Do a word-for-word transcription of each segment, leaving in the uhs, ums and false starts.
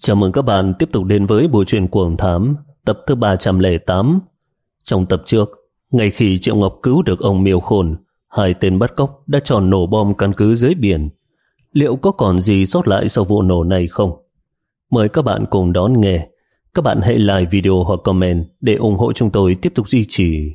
Chào mừng các bạn tiếp tục đến với bộ truyện Cuồng Thám tập thứ ba trăm lẻ tám. Trong tập trước, ngay khi Triệu Ngọc cứu được ông Miêu Khôn, hai tên bắt cóc đã tròn nổ bom căn cứ dưới biển. Liệu có còn gì sót lại sau vụ nổ này không? Mời các bạn cùng đón nghe. Các bạn hãy like video hoặc comment để ủng hộ chúng tôi tiếp tục duy trì.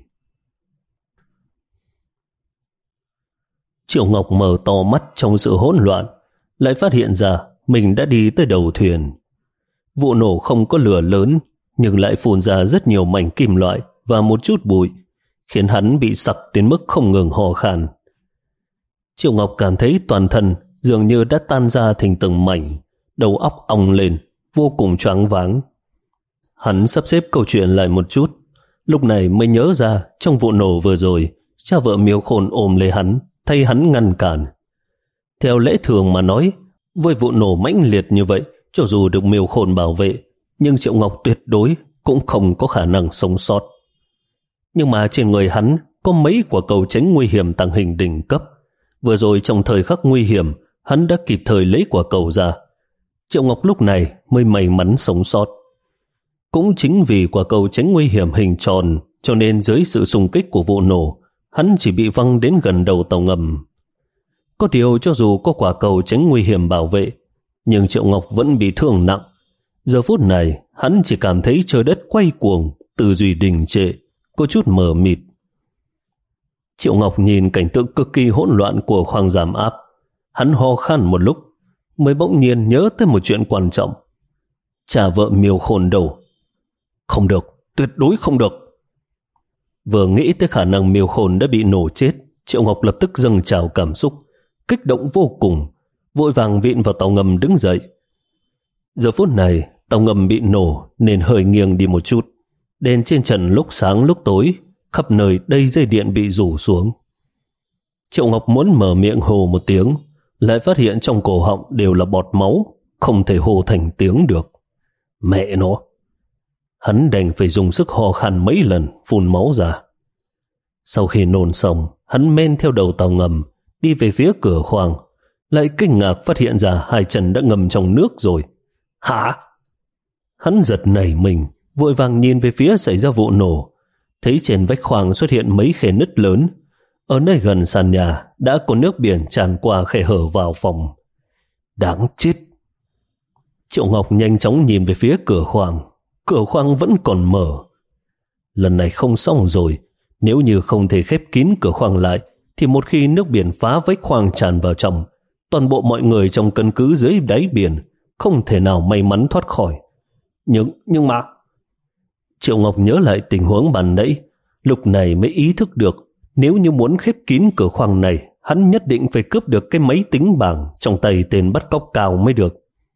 Triệu Ngọc mở to mắt trong sự hỗn loạn, lại phát hiện ra mình đã đi tới đầu thuyền. Vụ nổ không có lửa lớn, nhưng lại phun ra rất nhiều mảnh kim loại và một chút bụi, khiến hắn bị sặc đến mức không ngừng hò khan. Triệu Ngọc cảm thấy toàn thân dường như đã tan ra thành từng mảnh, đầu óc ong lên, vô cùng choáng váng. Hắn sắp xếp câu chuyện lại một chút, lúc này mới nhớ ra trong vụ nổ vừa rồi, cha vợ Miêu Khôn ôm lấy hắn, thay hắn ngăn cản. Theo lẽ thường mà nói, với vụ nổ mãnh liệt như vậy, cho dù được Miêu Khôn bảo vệ, nhưng Triệu Ngọc tuyệt đối cũng không có khả năng sống sót. Nhưng mà trên người hắn có mấy quả cầu tránh nguy hiểm tàng hình đỉnh cấp. Vừa rồi trong thời khắc nguy hiểm, hắn đã kịp thời lấy quả cầu ra. Triệu Ngọc lúc này mới may mắn sống sót. Cũng chính vì quả cầu tránh nguy hiểm hình tròn, cho nên dưới sự xung kích của vụ nổ, hắn chỉ bị văng đến gần đầu tàu ngầm. Có điều cho dù có quả cầu tránh nguy hiểm bảo vệ, nhưng Triệu Ngọc vẫn bị thương nặng. Giờ phút này, hắn chỉ cảm thấy trời đất quay cuồng, tư duy đình trệ, có chút mờ mịt. Triệu Ngọc nhìn cảnh tượng cực kỳ hỗn loạn của khoang giảm áp. Hắn ho khan một lúc, mới bỗng nhiên nhớ tới một chuyện quan trọng. Cha vợ Miêu Khôn đâu? Không được, tuyệt đối không được. Vừa nghĩ tới khả năng Miêu Khôn đã bị nổ chết, Triệu Ngọc lập tức dâng trào cảm xúc, kích động vô cùng, vội vàng vịn vào tàu ngầm đứng dậy. Giờ phút này, tàu ngầm bị nổ nên hơi nghiêng đi một chút. Đèn trên trần lúc sáng lúc tối, khắp nơi đầy dây điện bị rủ xuống. Triệu Ngọc muốn mở miệng hô một tiếng, lại phát hiện trong cổ họng đều là bọt máu, không thể hô thành tiếng được. Mẹ nó! Hắn đành phải dùng sức ho khan mấy lần, phun máu ra. Sau khi nôn xong, hắn men theo đầu tàu ngầm, đi về phía cửa khoang, lại kinh ngạc phát hiện ra hai chân đã ngầm trong nước rồi. Hả? Hắn giật nảy mình, vội vàng nhìn về phía xảy ra vụ nổ, thấy trên vách khoang xuất hiện mấy khe nứt lớn. Ở nơi gần sàn nhà đã có nước biển tràn qua khe hở vào phòng. Đáng chết! Triệu Ngọc nhanh chóng nhìn về phía cửa khoang. Cửa khoang vẫn còn mở. Lần này không xong rồi. Nếu như không thể khép kín cửa khoang lại, thì một khi nước biển phá vách khoang tràn vào trong, toàn bộ mọi người trong căn cứ dưới đáy biển không thể nào may mắn thoát khỏi. Nhưng, nhưng mà... Triệu Ngọc nhớ lại tình huống ban nãy, lúc này mới ý thức được nếu như muốn khép kín cửa khoang này, hắn nhất định phải cướp được cái máy tính bảng trong tay tên bắt cóc Cao mới được.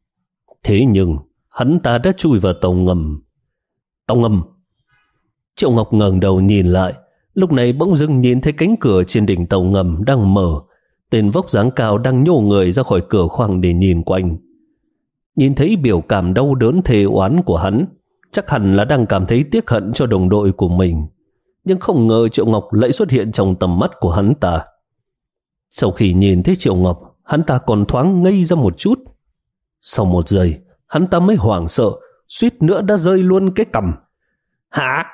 Thế nhưng, hắn ta đã chui vào tàu ngầm. Tàu ngầm! Triệu Ngọc ngẩng đầu nhìn lại, lúc này bỗng dưng nhìn thấy cánh cửa trên đỉnh tàu ngầm đang mở. Tên vóc dáng cao đang nhô người ra khỏi cửa khoang để nhìn quanh. Nhìn thấy biểu cảm đau đớn thề oán của hắn, chắc hẳn là đang cảm thấy tiếc hận cho đồng đội của mình. Nhưng không ngờ Triệu Ngọc lại xuất hiện trong tầm mắt của hắn ta. Sau khi nhìn thấy Triệu Ngọc, hắn ta còn thoáng ngây ra một chút. Sau một giây, hắn ta mới hoảng sợ, suýt nữa đã rơi luôn cái cằm. Hả?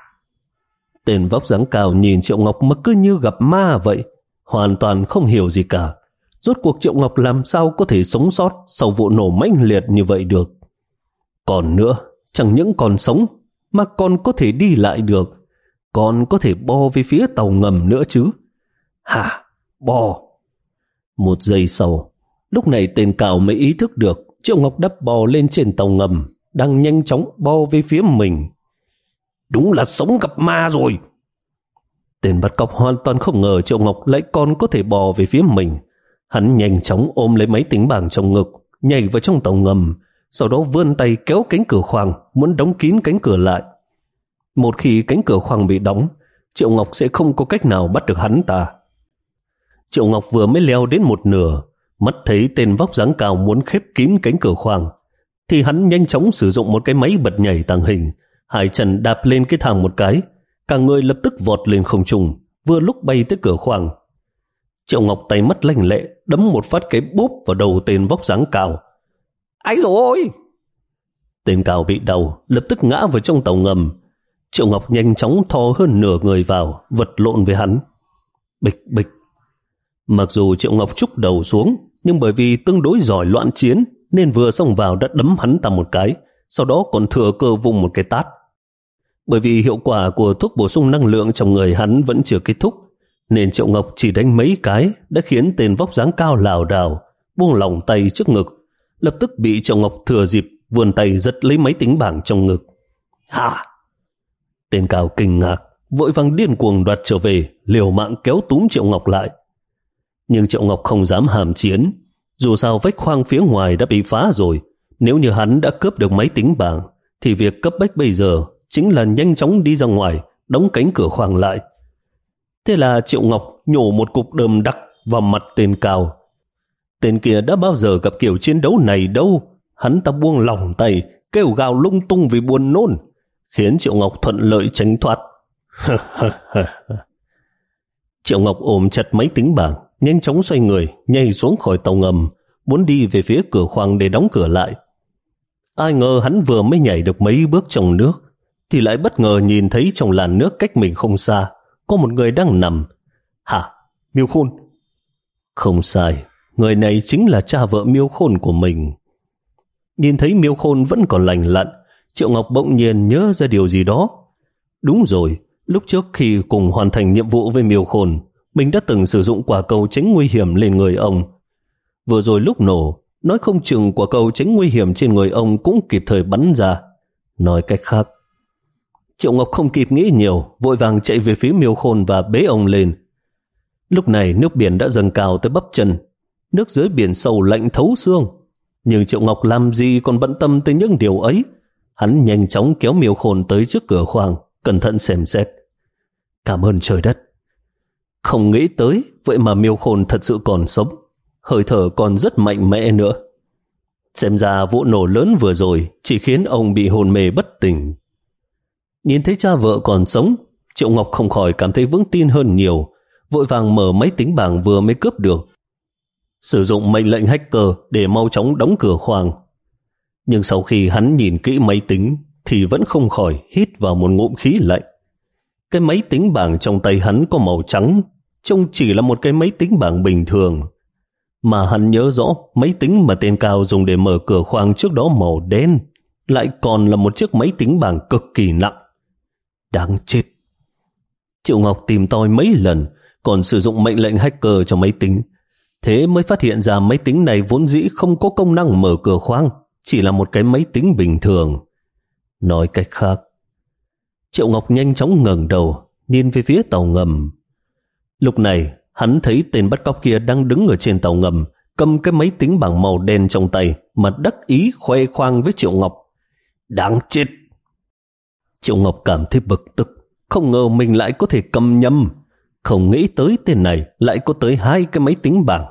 Tên vóc dáng cao nhìn Triệu Ngọc mà cứ như gặp ma vậy, hoàn toàn không hiểu gì cả. Rốt cuộc Triệu Ngọc làm sao có thể sống sót sau vụ nổ mãnh liệt như vậy được? Còn nữa, chẳng những còn sống mà còn có thể đi lại được, còn có thể bò về phía tàu ngầm nữa chứ. Hả? Bò? Một giây sau, lúc này tên Cao mới ý thức được Triệu Ngọc đắp bò lên trên tàu ngầm, đang nhanh chóng bò về phía mình. Đúng là sống gặp ma rồi. Tên bắt cóc hoàn toàn không ngờ Triệu Ngọc lại còn có thể bò về phía mình. Hắn nhanh chóng ôm lấy máy tính bảng trong ngực, nhảy vào trong tàu ngầm, sau đó vươn tay kéo cánh cửa khoang, muốn đóng kín cánh cửa lại. Một khi cánh cửa khoang bị đóng, Triệu Ngọc sẽ không có cách nào bắt được hắn ta. Triệu Ngọc vừa mới leo đến một nửa, mắt thấy tên vóc dáng cao muốn khép kín cánh cửa khoang, thì hắn nhanh chóng sử dụng một cái máy bật nhảy tàng hình, hai chân đạp lên cái thang một cái, cả người lập tức vọt lên không trung, vừa lúc bay tới cửa khoang. Triệu Ngọc tay mắt lanh lẹ đấm một phát cái bốp vào đầu tên vóc dáng cao. Ái dồi ôi! Tên Cao bị đau, lập tức ngã vào trong tàu ngầm. Triệu Ngọc nhanh chóng thò hơn nửa người vào, vật lộn với hắn. Bịch bịch. Mặc dù Triệu Ngọc trúc đầu xuống, nhưng bởi vì tương đối giỏi loạn chiến nên vừa xông vào đã đấm hắn ta một cái, sau đó còn thừa cơ vung một cái tát. Bởi vì hiệu quả của thuốc bổ sung năng lượng trong người hắn vẫn chưa kết thúc, nên Triệu Ngọc chỉ đánh mấy cái đã khiến tên vóc dáng cao lảo đảo buông lỏng tay trước ngực, lập tức bị Triệu Ngọc thừa dịp vươn tay giật lấy máy tính bảng trong ngực. Hả? Tên Cao kinh ngạc, vội vàng điên cuồng đoạt trở về, liều mạng kéo túm Triệu Ngọc lại. Nhưng Triệu Ngọc không dám hàm chiến, dù sao vách khoang phía ngoài đã bị phá rồi. Nếu như hắn đã cướp được máy tính bảng thì việc cấp bách bây giờ chính là nhanh chóng đi ra ngoài, đóng cánh cửa khoang lại. Thế là Triệu Ngọc nhổ một cục đờm đặc vào mặt tên Cao. Tên kia đã bao giờ gặp kiểu chiến đấu này đâu. Hắn ta buông lỏng tay, kêu gào lung tung vì buồn nôn, khiến Triệu Ngọc thuận lợi tránh thoát. Triệu Ngọc ôm chặt máy tính bảng, nhanh chóng xoay người, nhảy xuống khỏi tàu ngầm, muốn đi về phía cửa khoang để đóng cửa lại. Ai ngờ hắn vừa mới nhảy được mấy bước trong nước, thì lại bất ngờ nhìn thấy trong làn nước cách mình không xa, có một người đang nằm. Hả? Miêu Khôn? Không sai, người này chính là cha vợ Miêu Khôn của mình. Nhìn thấy Miêu Khôn vẫn còn lành lặn, Triệu Ngọc bỗng nhiên nhớ ra điều gì đó. Đúng rồi, lúc trước khi cùng hoàn thành nhiệm vụ với Miêu Khôn, mình đã từng sử dụng quả cầu tránh nguy hiểm lên người ông. Vừa rồi lúc nổ, nói không chừng quả cầu tránh nguy hiểm trên người ông cũng kịp thời bắn ra. Nói cách khác, Triệu Ngọc không kịp nghĩ nhiều, vội vàng chạy về phía Miêu Khôn và bế ông lên. Lúc này nước biển đã dâng cao tới bắp chân, nước dưới biển sâu lạnh thấu xương. Nhưng Triệu Ngọc làm gì còn bận tâm tới những điều ấy. Hắn nhanh chóng kéo Miêu Khôn tới trước cửa khoang, cẩn thận xem xét. Cảm ơn trời đất. Không nghĩ tới, vậy mà Miêu Khôn thật sự còn sống, hơi thở còn rất mạnh mẽ nữa. Xem ra vụ nổ lớn vừa rồi chỉ khiến ông bị hôn mê bất tỉnh. Nhìn thấy cha vợ còn sống, Triệu Ngọc không khỏi cảm thấy vững tin hơn nhiều, vội vàng mở máy tính bảng vừa mới cướp được, sử dụng mệnh lệnh hacker để mau chóng đóng cửa khoang. Nhưng sau khi hắn nhìn kỹ máy tính thì vẫn không khỏi hít vào một ngụm khí lạnh. Cái máy tính bảng trong tay hắn có màu trắng, trông chỉ là một cái máy tính bảng bình thường. Mà hắn nhớ rõ máy tính mà tên Cao dùng để mở cửa khoang trước đó màu đen, lại còn là một chiếc máy tính bảng cực kỳ nặng. Đáng chết. Triệu Ngọc tìm tòi mấy lần, còn sử dụng mệnh lệnh hacker cho máy tính. Thế mới phát hiện ra máy tính này vốn dĩ không có công năng mở cửa khoang, chỉ là một cái máy tính bình thường. Nói cách khác, Triệu Ngọc nhanh chóng ngẩng đầu, nhìn về phía tàu ngầm. Lúc này, hắn thấy tên bắt cóc kia đang đứng ở trên tàu ngầm, cầm cái máy tính bảng màu đen trong tay mà đắc ý khoe khoang với Triệu Ngọc. Đáng chết! Triệu Ngọc cảm thấy bực tức, không ngờ mình lại có thể cầm nhầm. Không nghĩ tới tên này lại có tới hai cái máy tính bảng.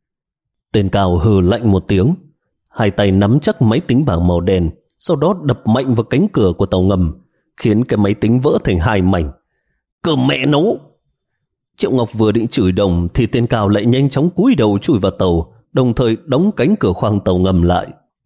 Tên Cao hừ lạnh một tiếng, hai tay nắm chắc máy tính bảng màu đen, sau đó đập mạnh vào cánh cửa của tàu ngầm, khiến cái máy tính vỡ thành hai mảnh. Cơ mẹ nấu! Triệu Ngọc vừa định chửi đồng thì tên Cao lại nhanh chóng cúi đầu chui vào tàu, đồng thời đóng cánh cửa khoang tàu ngầm lại.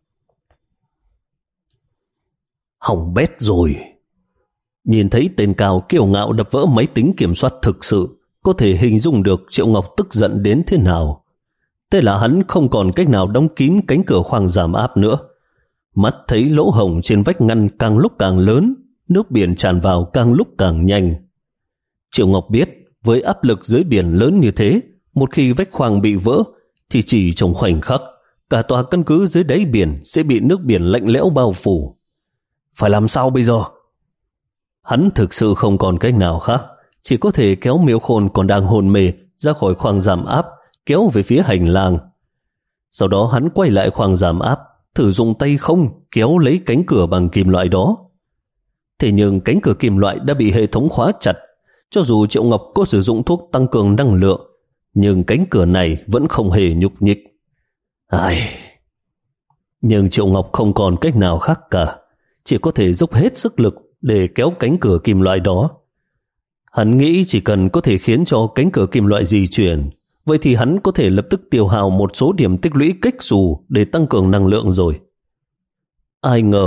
Hỏng bét rồi! Nhìn thấy tên Cao kiêu ngạo đập vỡ máy tính kiểm soát thực sự, có thể hình dung được Triệu Ngọc tức giận đến thế nào. Thế là hắn không còn cách nào đóng kín cánh cửa khoang giảm áp nữa. Mắt thấy lỗ hổng trên vách ngăn càng lúc càng lớn, nước biển tràn vào càng lúc càng nhanh. Triệu Ngọc biết, với áp lực dưới biển lớn như thế, một khi vách khoang bị vỡ, thì chỉ trong khoảnh khắc, cả tòa căn cứ dưới đáy biển sẽ bị nước biển lạnh lẽo bao phủ. Phải làm sao bây giờ? Hắn thực sự không còn cách nào khác, chỉ có thể kéo Miêu Khôn còn đang hôn mê ra khỏi khoang giảm áp, kéo về phía hành lang. Sau đó hắn quay lại khoang giảm áp, thử dùng tay không kéo lấy cánh cửa bằng kim loại đó. Thế nhưng cánh cửa kim loại đã bị hệ thống khóa chặt. Cho dù Triệu Ngọc có sử dụng thuốc tăng cường năng lượng, nhưng cánh cửa này vẫn không hề nhúc nhích. Ai... Nhưng Triệu Ngọc không còn cách nào khác cả, chỉ có thể dốc hết sức lực để kéo cánh cửa kim loại đó. Hắn nghĩ chỉ cần có thể khiến cho cánh cửa kim loại di chuyển, vậy thì hắn có thể lập tức tiêu hao một số điểm tích lũy kích xù để tăng cường năng lượng rồi. Ai ngờ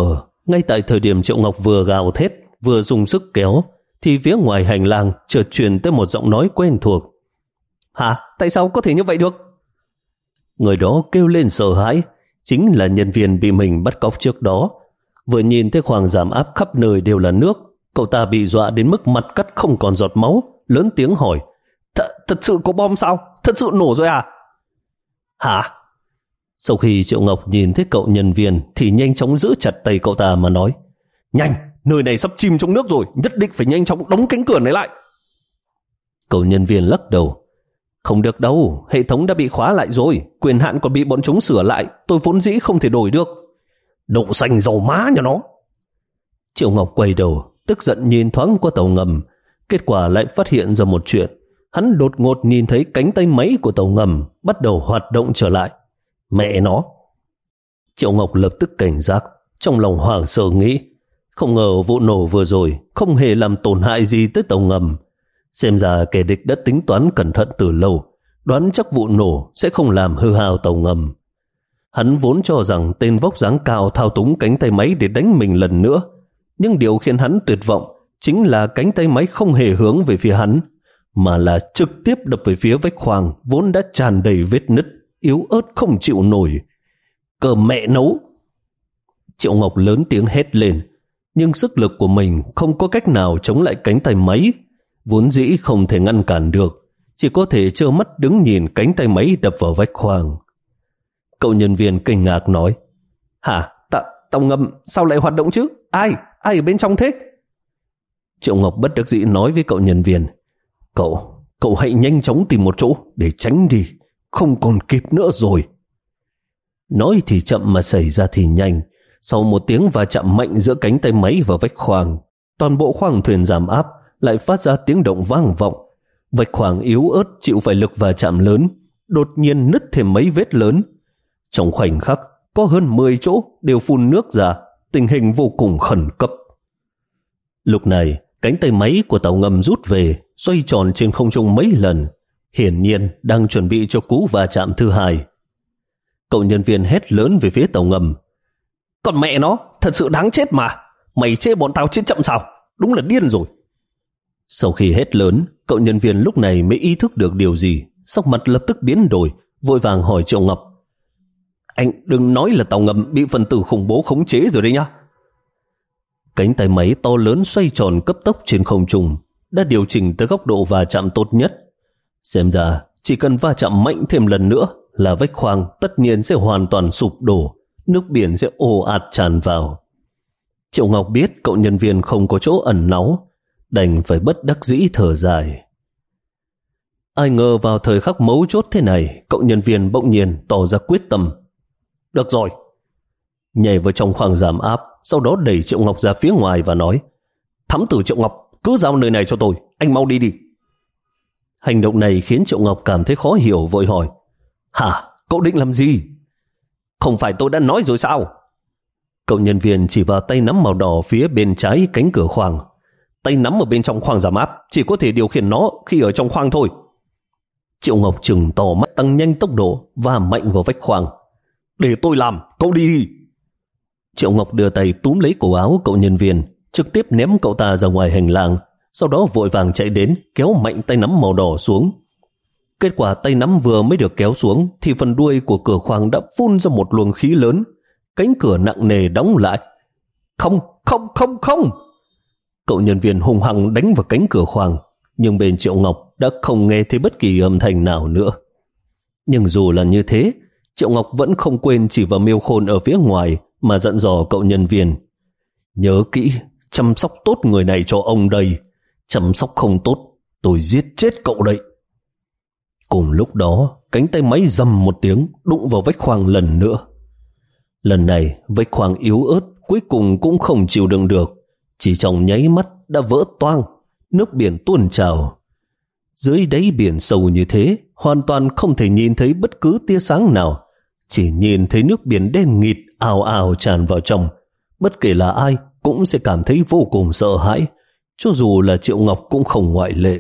Ngay tại thời điểm Triệu Ngọc vừa gào thét, vừa dùng sức kéo, thì phía ngoài hành lang chợt truyền tới một giọng nói quen thuộc. Hả? Tại sao có thể như vậy được? Người đó kêu lên sợ hãi, chính là nhân viên bị mình bắt cóc trước đó. Vừa nhìn thấy khoang giảm áp khắp nơi đều là nước, cậu ta bị dọa đến mức mặt cắt không còn giọt máu, lớn tiếng hỏi: Th Thật sự có bom sao? Thật sự nổ rồi à? Hả? Sau khi Triệu Ngọc nhìn thấy cậu nhân viên thì nhanh chóng giữ chặt tay cậu ta mà nói: Nhanh, nơi này sắp chìm trong nước rồi, nhất định phải nhanh chóng đóng cánh cửa này lại. Cậu nhân viên lắc đầu: Không được đâu, hệ thống đã bị khóa lại rồi, quyền hạn còn bị bọn chúng sửa lại, tôi vốn dĩ không thể đổi được. Đậu xanh dầu má nhà nó. Triệu Ngọc quay đầu, tức giận nhìn thoáng qua tàu ngầm, kết quả lại phát hiện ra một chuyện. Hắn đột ngột nhìn thấy cánh tay máy của tàu ngầm bắt đầu hoạt động trở lại. Mẹ nó! Triệu Ngọc lập tức cảnh giác, trong lòng hoảng sợ nghĩ, không ngờ vụ nổ vừa rồi không hề làm tổn hại gì tới tàu ngầm. Xem ra kẻ địch đã tính toán cẩn thận từ lâu, đoán chắc vụ nổ sẽ không làm hư hao tàu ngầm. Hắn vốn cho rằng tên vóc dáng cao thao túng cánh tay máy để đánh mình lần nữa, nhưng điều khiến hắn tuyệt vọng chính là cánh tay máy không hề hướng về phía hắn, mà là trực tiếp đập về phía vách khoang vốn đã tràn đầy vết nứt, yếu ớt không chịu nổi. Cờ mẹ nấu! Triệu Ngọc lớn tiếng hét lên, nhưng sức lực của mình không có cách nào chống lại cánh tay máy, vốn dĩ không thể ngăn cản được, chỉ có thể trơ mắt đứng nhìn cánh tay máy đập vào vách khoang. Cậu nhân viên kinh ngạc nói: Hả? Tạ, tàu ngầm sao lại hoạt động chứ? Ai? Ai ở bên trong thế? Triệu Ngọc bất đắc dĩ nói với cậu nhân viên: Cậu, cậu hãy nhanh chóng tìm một chỗ để tránh đi, không còn kịp nữa rồi. Nói thì chậm mà xảy ra thì nhanh. Sau một tiếng va chạm mạnh giữa cánh tay máy và vách khoang, toàn bộ khoang thuyền giảm áp lại phát ra tiếng động vang vọng. Vách khoang yếu ớt chịu phải lực va chạm lớn, đột nhiên nứt thêm mấy vết lớn. Trong khoảnh khắc, có hơn mười chỗ đều phun nước ra, tình hình vô cùng khẩn cấp. Lúc này, cánh tay máy của tàu ngầm rút về, xoay tròn trên không trung mấy lần, hiển nhiên đang chuẩn bị cho cú va chạm thứ hai. Cậu nhân viên hét lớn về phía tàu ngầm: Còn mẹ nó, thật sự đáng chết mà, mày chê bọn tao chết chậm sao? Đúng là điên rồi. Sau khi hét lớn, cậu nhân viên lúc này mới ý thức được điều gì, sắc mặt lập tức biến đổi, vội vàng hỏi Triệu Ngọc: Anh đừng nói là tàu ngầm bị phần tử khủng bố khống chế rồi đấy nhá. Cánh tay máy to lớn xoay tròn cấp tốc trên không trung đã điều chỉnh tới góc độ va chạm tốt nhất. Xem ra chỉ cần va chạm mạnh thêm lần nữa là vách khoang tất nhiên sẽ hoàn toàn sụp đổ, nước biển sẽ ồ ạt tràn vào. Triệu Ngọc biết cậu nhân viên không có chỗ ẩn náu, đành phải bất đắc dĩ thở dài. Ai ngờ vào thời khắc mấu chốt thế này, cậu nhân viên bỗng nhiên tỏ ra quyết tâm. Được rồi. Nhảy vào trong khoang giảm áp, sau đó đẩy Triệu Ngọc ra phía ngoài và nói: Thám tử Triệu Ngọc, cứ giao nơi này cho tôi, anh mau đi đi. Hành động này khiến Triệu Ngọc cảm thấy khó hiểu, vội hỏi: Hả? Cậu định làm gì? Không phải tôi đã nói rồi sao? Cậu nhân viên chỉ vào tay nắm màu đỏ phía bên trái cánh cửa khoang. Tay nắm ở bên trong khoang giảm áp, chỉ có thể điều khiển nó khi ở trong khoang thôi. Triệu Ngọc trừng to mắt, tăng nhanh tốc độ và mạnh vào vách khoang. Để tôi làm, cậu đi đi. Triệu Ngọc đưa tay túm lấy cổ áo cậu nhân viên, trực tiếp ném cậu ta ra ngoài hành lang, sau đó vội vàng chạy đến kéo mạnh tay nắm màu đỏ xuống. Kết quả tay nắm vừa mới được kéo xuống thì phần đuôi của cửa khoang đã phun ra một luồng khí lớn, cánh cửa nặng nề đóng lại. Không, không, không, không! Cậu nhân viên hùng hăng đánh vào cánh cửa khoang, nhưng bên Triệu Ngọc đã không nghe thấy bất kỳ âm thanh nào nữa. Nhưng dù là như thế, Triệu Ngọc vẫn không quên chỉ vào Miêu Khôn ở phía ngoài mà dặn dò cậu nhân viên: Nhớ kỹ, chăm sóc tốt người này cho ông đây. Chăm sóc không tốt, tôi giết chết cậu đấy. Cùng lúc đó, cánh tay máy rầm một tiếng đụng vào vách khoang lần nữa. Lần này, vách khoang yếu ớt cuối cùng cũng không chịu đựng được, chỉ trong nháy mắt đã vỡ toang, nước biển tuôn trào. Dưới đáy biển sâu như thế, hoàn toàn không thể nhìn thấy bất cứ tia sáng nào, chỉ nhìn thấy nước biển đen nghịt ào ào tràn vào trong. Bất kể là ai cũng sẽ cảm thấy vô cùng sợ hãi, cho dù là Triệu Ngọc cũng không ngoại lệ.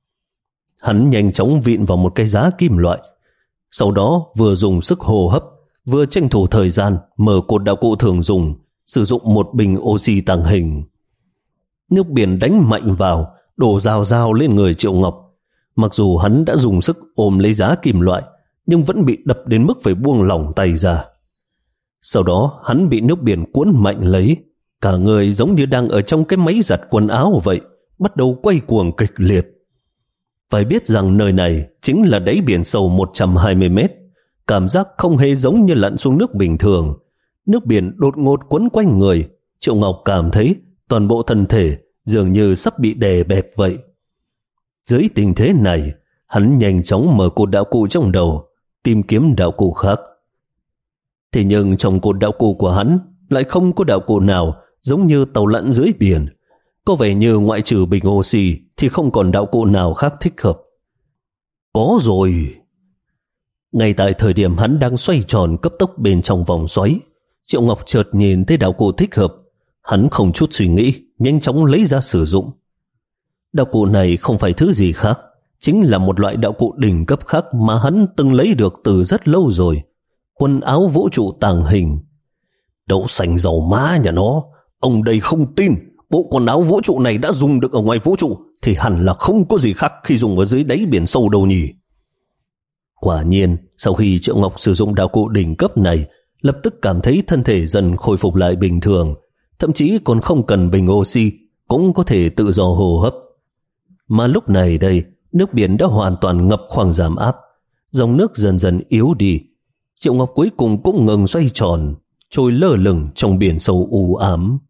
Hắn nhanh chóng vịn vào một cái giá kim loại, sau đó vừa dùng sức hô hấp, vừa tranh thủ thời gian mở cột đạo cụ thường dùng, sử dụng một bình oxy tàng hình. Nước biển đánh mạnh vào, đổ rào rào lên người Triệu Ngọc. Mặc dù hắn đã dùng sức ôm lấy giá kim loại, nhưng vẫn bị đập đến mức phải buông lỏng tay ra. Sau đó hắn bị nước biển cuốn mạnh lấy, cả người giống như đang ở trong cái máy giặt quần áo vậy, bắt đầu quay cuồng kịch liệt. Phải biết rằng nơi này chính là đáy biển sâu một trăm hai mươi mét, cảm giác không hề giống như lặn xuống nước bình thường. Nước biển đột ngột quấn quanh người, Triệu Ngọc cảm thấy toàn bộ thân thể dường như sắp bị đè bẹp vậy. Dưới tình thế này, hắn nhanh chóng mở cột đạo cụ trong đầu, tìm kiếm đạo cụ khác. Thế nhưng trong cột đạo cụ của hắn lại không có đạo cụ nào giống như tàu lặn dưới biển. Có vẻ như ngoại trừ bình oxy thì không còn đạo cụ nào khác thích hợp. Có rồi! Ngay tại thời điểm hắn đang xoay tròn cấp tốc bên trong vòng xoáy, Triệu Ngọc chợt nhìn thấy đạo cụ thích hợp. Hắn không chút suy nghĩ, nhanh chóng lấy ra sử dụng. Đạo cụ này không phải thứ gì khác, chính là một loại đạo cụ đỉnh cấp khác mà hắn từng lấy được từ rất lâu rồi. Quần áo vũ trụ tàng hình. Đậu xanh dầu má nhà nó, ông đây không tin bộ quần áo vũ trụ này đã dùng được ở ngoài vũ trụ thì hẳn là không có gì khác khi dùng ở dưới đáy biển sâu đâu nhỉ. Quả nhiên, sau khi Triệu Ngọc sử dụng đạo cụ đỉnh cấp này, lập tức cảm thấy thân thể dần khôi phục lại bình thường, thậm chí còn không cần bình oxy, cũng có thể tự do hô hấp. Mà lúc này đây, nước biển đã hoàn toàn ngập khoang giảm áp, dòng nước dần dần yếu đi. Triệu Ngọc cuối cùng cũng ngừng xoay tròn, trôi lơ lửng trong biển sâu u ám.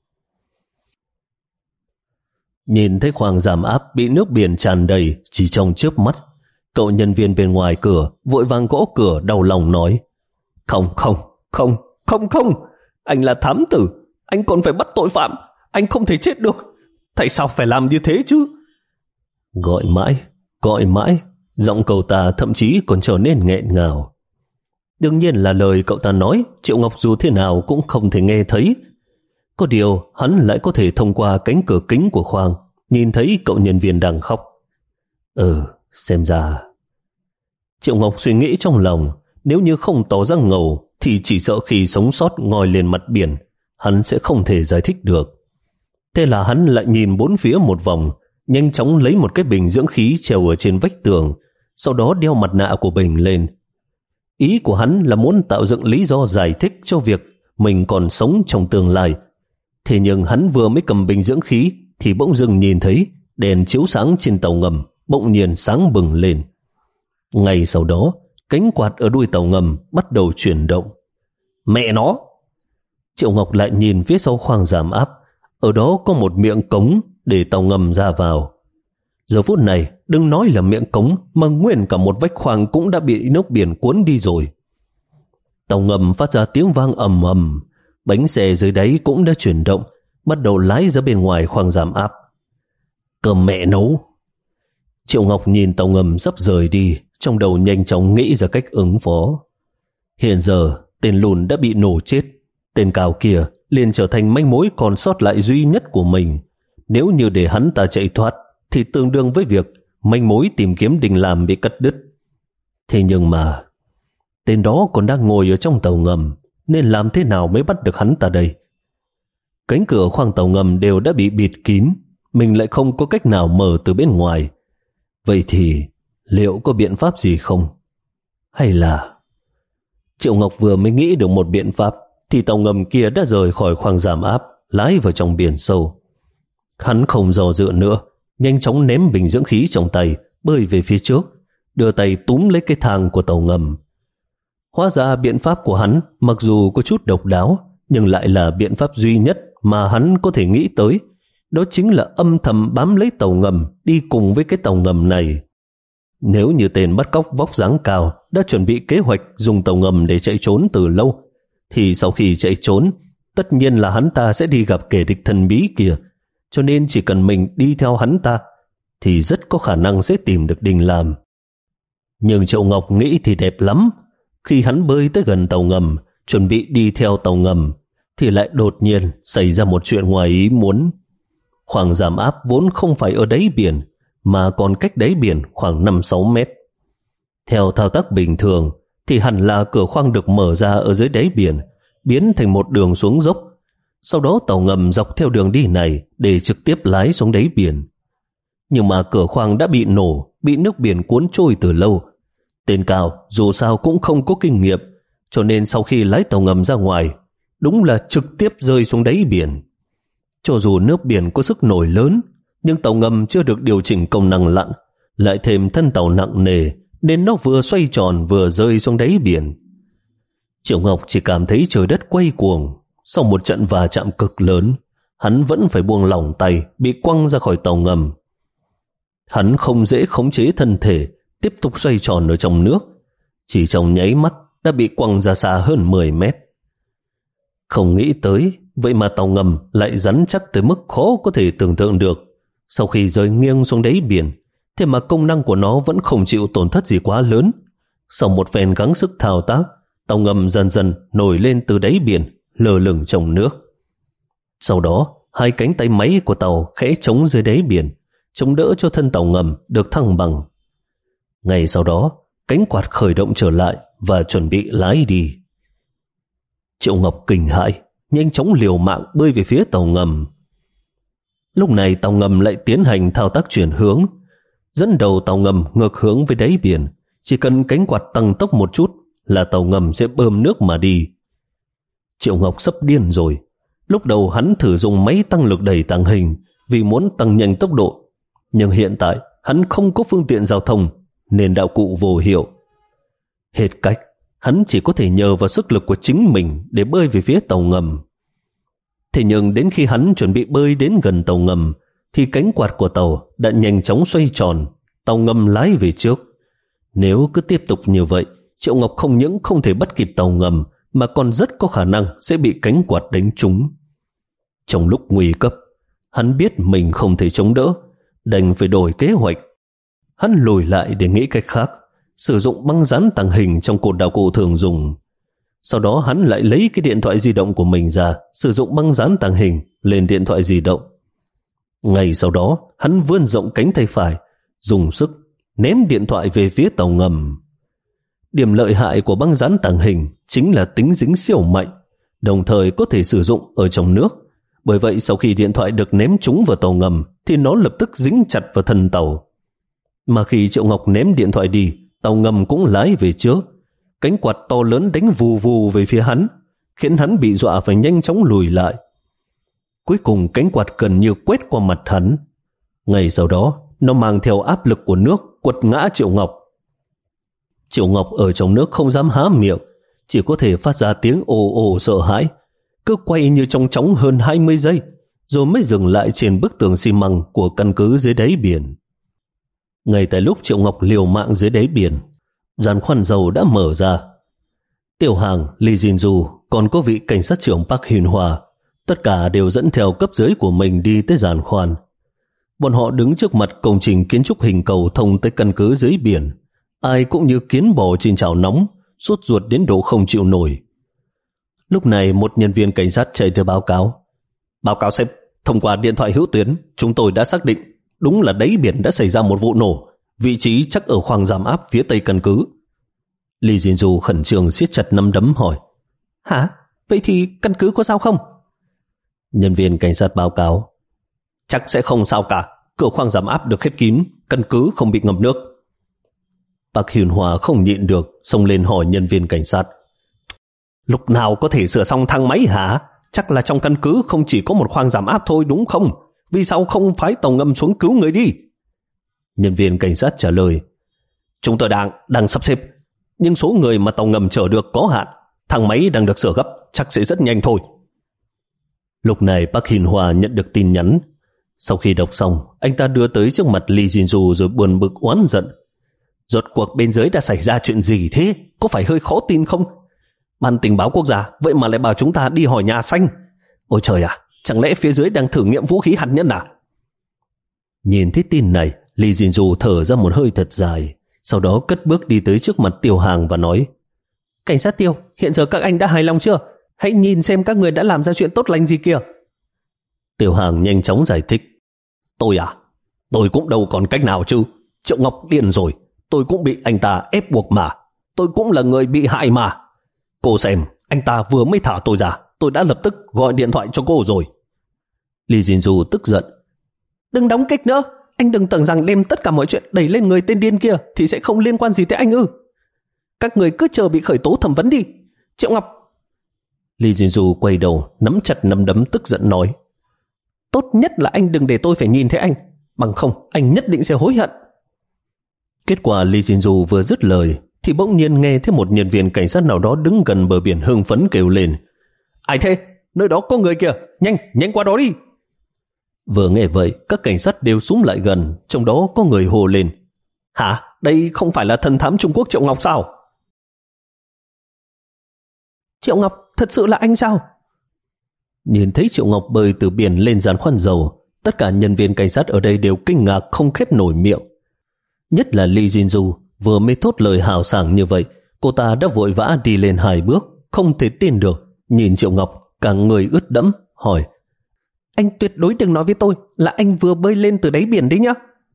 Nhìn thấy khoang giảm áp bị nước biển tràn đầy chỉ trong chớp mắt, cậu nhân viên bên ngoài cửa vội vàng gõ cửa đau lòng nói: Không, không, không, không, không, anh là thám tử, anh còn phải bắt tội phạm, anh không thể chết được, tại sao phải làm như thế chứ? Gọi mãi, gọi mãi, giọng cậu ta thậm chí còn trở nên nghẹn ngào. Đương nhiên là lời cậu ta nói, Triệu Ngọc dù thế nào cũng không thể nghe thấy. Có điều hắn lại có thể thông qua cánh cửa kính của khoang nhìn thấy cậu nhân viên đang khóc. Ừ, xem ra. Triệu Ngọc suy nghĩ trong lòng, nếu như không tỏ ra ngầu thì chỉ sợ khi sống sót ngoi lên mặt biển, hắn sẽ không thể giải thích được. Thế là hắn lại nhìn bốn phía một vòng, nhanh chóng lấy một cái bình dưỡng khí treo ở trên vách tường, sau đó đeo mặt nạ của bình lên. Ý của hắn là muốn tạo dựng lý do giải thích cho việc mình còn sống trong tương lai. Thế nhưng hắn vừa mới cầm bình dưỡng khí thì bỗng dưng nhìn thấy đèn chiếu sáng trên tàu ngầm bỗng nhiên sáng bừng lên. Ngay sau đó, cánh quạt ở đuôi tàu ngầm bắt đầu chuyển động. Mẹ nó! Triệu Ngọc lại nhìn phía sau khoang giảm áp, ở đó có một miệng cống để tàu ngầm ra vào. Giờ phút này, đừng nói là miệng cống mà nguyên cả một vách khoang cũng đã bị nước biển cuốn đi rồi. Tàu ngầm phát ra tiếng vang ầm ầm, bánh xe dưới đáy cũng đã chuyển động, bắt đầu lái ra bên ngoài khoang giảm áp. Cơm mẹ nấu! Triệu Ngọc nhìn tàu ngầm sắp rời đi, trong đầu nhanh chóng nghĩ ra cách ứng phó. Hiện giờ, tên lùn đã bị nổ chết, tên cao kia liền trở thành manh mối còn sót lại duy nhất của mình. Nếu như để hắn ta chạy thoát, thì tương đương với việc manh mối tìm kiếm Đình Làm bị cắt đứt. Thế nhưng mà, tên đó còn đang ngồi ở trong tàu ngầm, nên làm thế nào mới bắt được hắn ta đây? Cánh cửa khoang tàu ngầm đều đã bị bịt kín, mình lại không có cách nào mở từ bên ngoài. Vậy thì liệu có biện pháp gì không? Hay là... Triệu Ngọc vừa mới nghĩ được một biện pháp thì tàu ngầm kia đã rời khỏi khoang giảm áp, lái vào trong biển sâu. Hắn không do dự nữa, nhanh chóng ném bình dưỡng khí trong tay, bơi về phía trước, đưa tay túm lấy cái thang của tàu ngầm. Hóa ra biện pháp của hắn mặc dù có chút độc đáo, nhưng lại là biện pháp duy nhất mà hắn có thể nghĩ tới. Đó chính là âm thầm bám lấy tàu ngầm, đi cùng với cái tàu ngầm này. Nếu như tên bắt cóc vóc dáng cao đã chuẩn bị kế hoạch dùng tàu ngầm để chạy trốn từ lâu, thì sau khi chạy trốn, tất nhiên là hắn ta sẽ đi gặp kẻ địch thần bí kia. Cho nên chỉ cần mình đi theo hắn ta, thì rất có khả năng sẽ tìm được Đình Làm. Nhưng Triệu Ngọc nghĩ thì đẹp lắm. Khi hắn bơi tới gần tàu ngầm, chuẩn bị đi theo tàu ngầm, thì lại đột nhiên xảy ra một chuyện ngoài ý muốn. Khoang giảm áp vốn không phải ở đáy biển, mà còn cách đáy biển khoảng năm sáu mét. Theo thao tác bình thường, thì hẳn là cửa khoang được mở ra ở dưới đáy biển, biến thành một đường xuống dốc, Sau đó tàu ngầm dọc theo đường đi này để trực tiếp lái xuống đáy biển. Nhưng mà cửa khoang đã bị nổ, bị nước biển cuốn trôi từ lâu. Tên Cao dù sao cũng không có kinh nghiệm, cho nên sau khi lái tàu ngầm ra ngoài, đúng là trực tiếp rơi xuống đáy biển. Cho dù nước biển có sức nổi lớn, nhưng tàu ngầm chưa được điều chỉnh công năng lặn, lại thêm thân tàu nặng nề, nên nó vừa xoay tròn vừa rơi xuống đáy biển. Triệu Ngọc chỉ cảm thấy trời đất quay cuồng. Sau một trận va chạm cực lớn, hắn vẫn phải buông lỏng tay, bị quăng ra khỏi tàu ngầm. Hắn không dễ khống chế thân thể, tiếp tục xoay tròn ở trong nước. Chỉ trong nháy mắt đã bị quăng ra xa hơn mười mét. Không nghĩ tới, vậy mà tàu ngầm lại rắn chắc tới mức khó có thể tưởng tượng được. Sau khi rơi nghiêng xuống đáy biển, thế mà công năng của nó vẫn không chịu tổn thất gì quá lớn. Sau một phen gắng sức thao tác, tàu ngầm dần dần nổi lên từ đáy biển, lơ lửng trong nước. Sau đó, hai cánh tay máy của tàu khẽ chống dưới đáy biển, chống đỡ cho thân tàu ngầm được thăng bằng. Ngay sau đó, cánh quạt khởi động trở lại và chuẩn bị lái đi. Triệu Ngọc kinh hãi, nhanh chóng liều mạng bơi về phía tàu ngầm. Lúc này tàu ngầm lại tiến hành thao tác chuyển hướng, dẫn đầu tàu ngầm ngược hướng với đáy biển. Chỉ cần cánh quạt tăng tốc một chút là tàu ngầm sẽ bơm nước mà đi. Triệu Ngọc sắp điên rồi. Lúc đầu hắn thử dùng máy tăng lực đẩy tàng hình vì muốn tăng nhanh tốc độ, nhưng hiện tại hắn không có phương tiện giao thông nên đạo cụ vô hiệu. Hết cách, hắn chỉ có thể nhờ vào sức lực của chính mình để bơi về phía tàu ngầm. Thế nhưng đến khi hắn chuẩn bị bơi đến gần tàu ngầm thì cánh quạt của tàu đã nhanh chóng xoay tròn, tàu ngầm lái về trước. Nếu cứ tiếp tục như vậy, Triệu Ngọc không những không thể bắt kịp tàu ngầm mà còn rất có khả năng sẽ bị cánh quạt đánh trúng. Trong lúc nguy cấp, hắn biết mình không thể chống đỡ, đành phải đổi kế hoạch. Hắn lùi lại để nghĩ cách khác, sử dụng băng dán tàng hình trong cột đạo cụ thường dùng. Sau đó hắn lại lấy cái điện thoại di động của mình ra, sử dụng băng dán tàng hình lên điện thoại di động. Ngay sau đó, hắn vươn rộng cánh tay phải, dùng sức ném điện thoại về phía tàu ngầm. Điểm lợi hại của băng dán tàng hình chính là tính dính siêu mạnh, đồng thời có thể sử dụng ở trong nước. Bởi vậy sau khi điện thoại được ném trúng vào tàu ngầm thì nó lập tức dính chặt vào thân tàu. Mà khi Triệu Ngọc ném điện thoại đi, tàu ngầm cũng lái về trước. Cánh quạt to lớn đánh vù vù về phía hắn, khiến hắn bị dọa phải nhanh chóng lùi lại. Cuối cùng cánh quạt gần như quét qua mặt hắn. Ngay sau đó, nó mang theo áp lực của nước quật ngã Triệu Ngọc. Triệu Ngọc ở trong nước không dám há miệng, chỉ có thể phát ra tiếng ồ ồ sợ hãi, cứ quay như trong chóng hơn hai mươi giây, rồi mới dừng lại trên bức tường xi măng của căn cứ dưới đáy biển. Ngay tại lúc Triệu Ngọc liều mạng dưới đáy biển, giàn khoan dầu đã mở ra. Tiểu Hàng, Lee Jin-ju, còn có vị cảnh sát trưởng Park Hyun-hwa, tất cả đều dẫn theo cấp dưới của mình đi tới giàn khoan. Bọn họ đứng trước mặt công trình kiến trúc hình cầu thông tới căn cứ dưới biển. Ai cũng như kiến bò trên chảo nóng, sốt ruột đến độ không chịu nổi. Lúc này một nhân viên cảnh sát chạy tới báo cáo. Báo cáo sếp, thông qua điện thoại hữu tuyến, chúng tôi đã xác định đúng là đáy biển đã xảy ra một vụ nổ, vị trí chắc ở khoang giảm áp phía tây căn cứ. Lee Jin-ju khẩn trương siết chặt nắm đấm hỏi. Hả? Vậy thì căn cứ có sao không? Nhân viên cảnh sát báo cáo. Chắc sẽ không sao cả, cửa khoang giảm áp được khép kín, căn cứ không bị ngập nước. Park Hyun-hwa không nhịn được, xông lên hỏi nhân viên cảnh sát. Lúc nào có thể sửa xong thang máy hả? Chắc là trong căn cứ không chỉ có một khoang giảm áp thôi đúng không? Vì sao không phái tàu ngầm xuống cứu người đi? Nhân viên cảnh sát trả lời. Chúng tôi đang, đang sắp xếp, nhưng số người mà tàu ngầm chở được có hạn, thang máy đang được sửa gấp, chắc sẽ rất nhanh thôi. Lúc này Park Hyun-hwa nhận được tin nhắn. Sau khi đọc xong, anh ta đưa tới trước mặt Lee Jin-ju rồi buồn bực oán giận. Rốt cuộc bên dưới đã xảy ra chuyện gì thế? Có phải hơi khó tin không? Ban tình báo quốc gia vậy mà lại bảo chúng ta đi hỏi nhà xanh. Ôi trời à, chẳng lẽ phía dưới đang thử nghiệm vũ khí hạt nhân à? Nhìn thấy tin này, Lee Jin-ju thở ra một hơi thật dài, sau đó cất bước đi tới trước mặt Tiểu Hàng và nói. Cảnh sát Tiêu, hiện giờ các anh đã hài lòng chưa? Hãy nhìn xem các người đã làm ra chuyện tốt lành gì kìa. Tiểu Hàng nhanh chóng giải thích. Tôi à? Tôi cũng đâu còn cách nào chứ. Triệu Ngọc điên rồi. Tôi cũng bị anh ta ép buộc mà. Tôi cũng là người bị hại mà. Cô xem, anh ta vừa mới thả tôi ra, tôi đã lập tức gọi điện thoại cho cô rồi. Lee Jin-du tức giận. Đừng đóng kịch nữa, anh đừng tưởng rằng đem tất cả mọi chuyện đẩy lên người tên điên kia thì sẽ không liên quan gì tới anh ư. Các người cứ chờ bị khởi tố thẩm vấn đi. Triệu Ngọc. Lee Jin-du quay đầu, nắm chặt nắm đấm tức giận nói. Tốt nhất là anh đừng để tôi phải nhìn thấy anh, bằng không anh nhất định sẽ hối hận. Kết quả Lee Jin-du vừa dứt lời thì bỗng nhiên nghe thấy một nhân viên cảnh sát nào đó đứng gần bờ biển hưng phấn kêu lên. Ai thế? Nơi đó có người kìa, nhanh, nhanh qua đó đi. Vừa nghe vậy, các cảnh sát đều xúm lại gần, trong đó có người hô lên. Hả? Đây không phải là thần thám Trung Quốc Triệu Ngọc sao? Triệu Ngọc, thật sự là anh sao? Nhìn thấy Triệu Ngọc bơi từ biển lên giàn khoan dầu, tất cả nhân viên cảnh sát ở đây đều kinh ngạc không khép nổi miệng. Nhất là Lee Jin-du, vừa mới thốt lời hào sảng như vậy, cô ta đã vội vã đi lên hai bước, không thể tin được, nhìn Triệu Ngọc, cả người ướt đẫm, hỏi. Anh tuyệt đối đừng nói với tôi là anh vừa bơi lên từ đáy biển đấy nhá.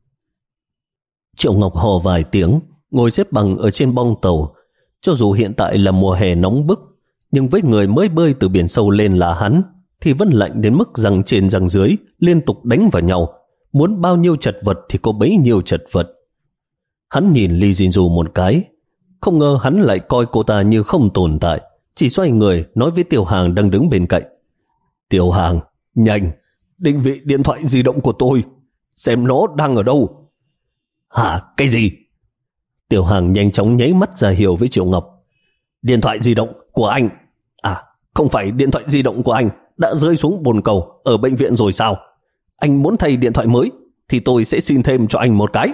Triệu Ngọc hò vài tiếng, ngồi xếp bằng ở trên bong tàu. Cho dù hiện tại là mùa hè nóng bức, nhưng với người mới bơi từ biển sâu lên là hắn, thì vẫn lạnh đến mức răng trên răng dưới liên tục đánh vào nhau. Muốn bao nhiêu chật vật thì có bấy nhiêu chật vật. Hắn nhìn Lee Jin-du một cái, không ngờ hắn lại coi cô ta như không tồn tại, chỉ xoay người nói với Tiểu Hàng đang đứng bên cạnh. Tiểu Hàng, nhanh, định vị điện thoại di động của tôi, xem nó đang ở đâu. Hả, cái gì? Tiểu Hàng nhanh chóng nháy mắt ra hiệu với Triệu Ngọc. Điện thoại di động của anh? À, không phải điện thoại di động của anh đã rơi xuống bồn cầu ở bệnh viện rồi sao? Anh muốn thay điện thoại mới thì tôi sẽ xin thêm cho anh một cái.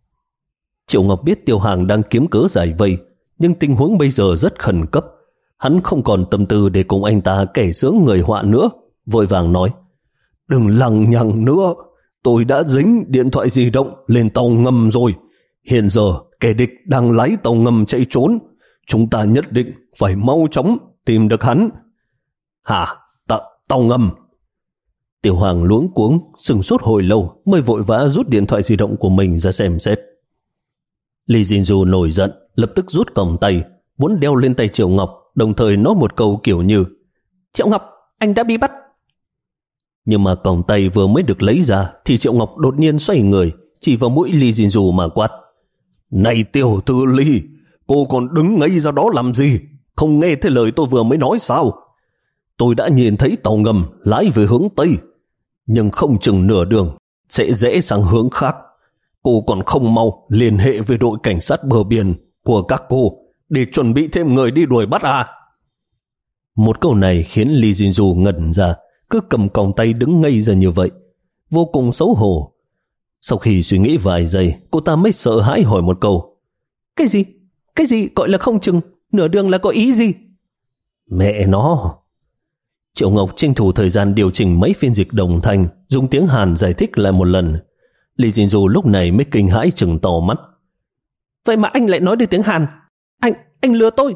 Triệu Ngọc biết Tiểu Hàng đang kiếm cớ giải vây, nhưng tình huống bây giờ rất khẩn cấp. Hắn không còn tâm tư để cùng anh ta kể sướng người họa nữa, vội vàng nói. Đừng lằng nhằng nữa, tôi đã dính điện thoại di động lên tàu ngầm rồi. Hiện giờ kẻ địch đang lái tàu ngầm chạy trốn. Chúng ta nhất định phải mau chóng tìm được hắn. Hả? T- tàu ngầm? Tiểu Hoàng luống cuống, sừng sốt hồi lâu mới vội vã rút điện thoại di động của mình ra xem xét. Lee Jin-du nổi giận, lập tức rút còng tay, muốn đeo lên tay Triệu Ngọc, đồng thời nói một câu kiểu như Triệu Ngọc, anh đã bị bắt. Nhưng mà còng tay vừa mới được lấy ra thì Triệu Ngọc đột nhiên xoay người, chỉ vào mũi Lee Jin-du mà quát. Này tiểu thư Lee, cô còn đứng ngây ra đó làm gì? Không nghe thấy lời tôi vừa mới nói sao? Tôi đã nhìn thấy tàu ngầm lái về hướng Tây, nhưng không chừng nửa đường sẽ rẽ sang hướng khác. Cô còn không mau liên hệ với đội cảnh sát bờ biển của các cô để chuẩn bị thêm người đi đuổi bắt à? Một câu này khiến Lee Jin-du ngẩn ra, cứ cầm còng tay đứng ngây ra như vậy, vô cùng xấu hổ. Sau khi suy nghĩ vài giây, cô ta mới sợ hãi hỏi một câu. Cái gì? Cái gì gọi là không chừng? Nửa đường là có ý gì? Mẹ nó! Triệu Ngọc tranh thủ thời gian điều chỉnh mấy phiên dịch đồng thanh, dùng tiếng Hàn giải thích lại một lần. Lee Jin-du lúc này mới kinh hãi trừng to mắt. Vậy mà anh lại nói được tiếng Hàn? Anh, anh lừa tôi!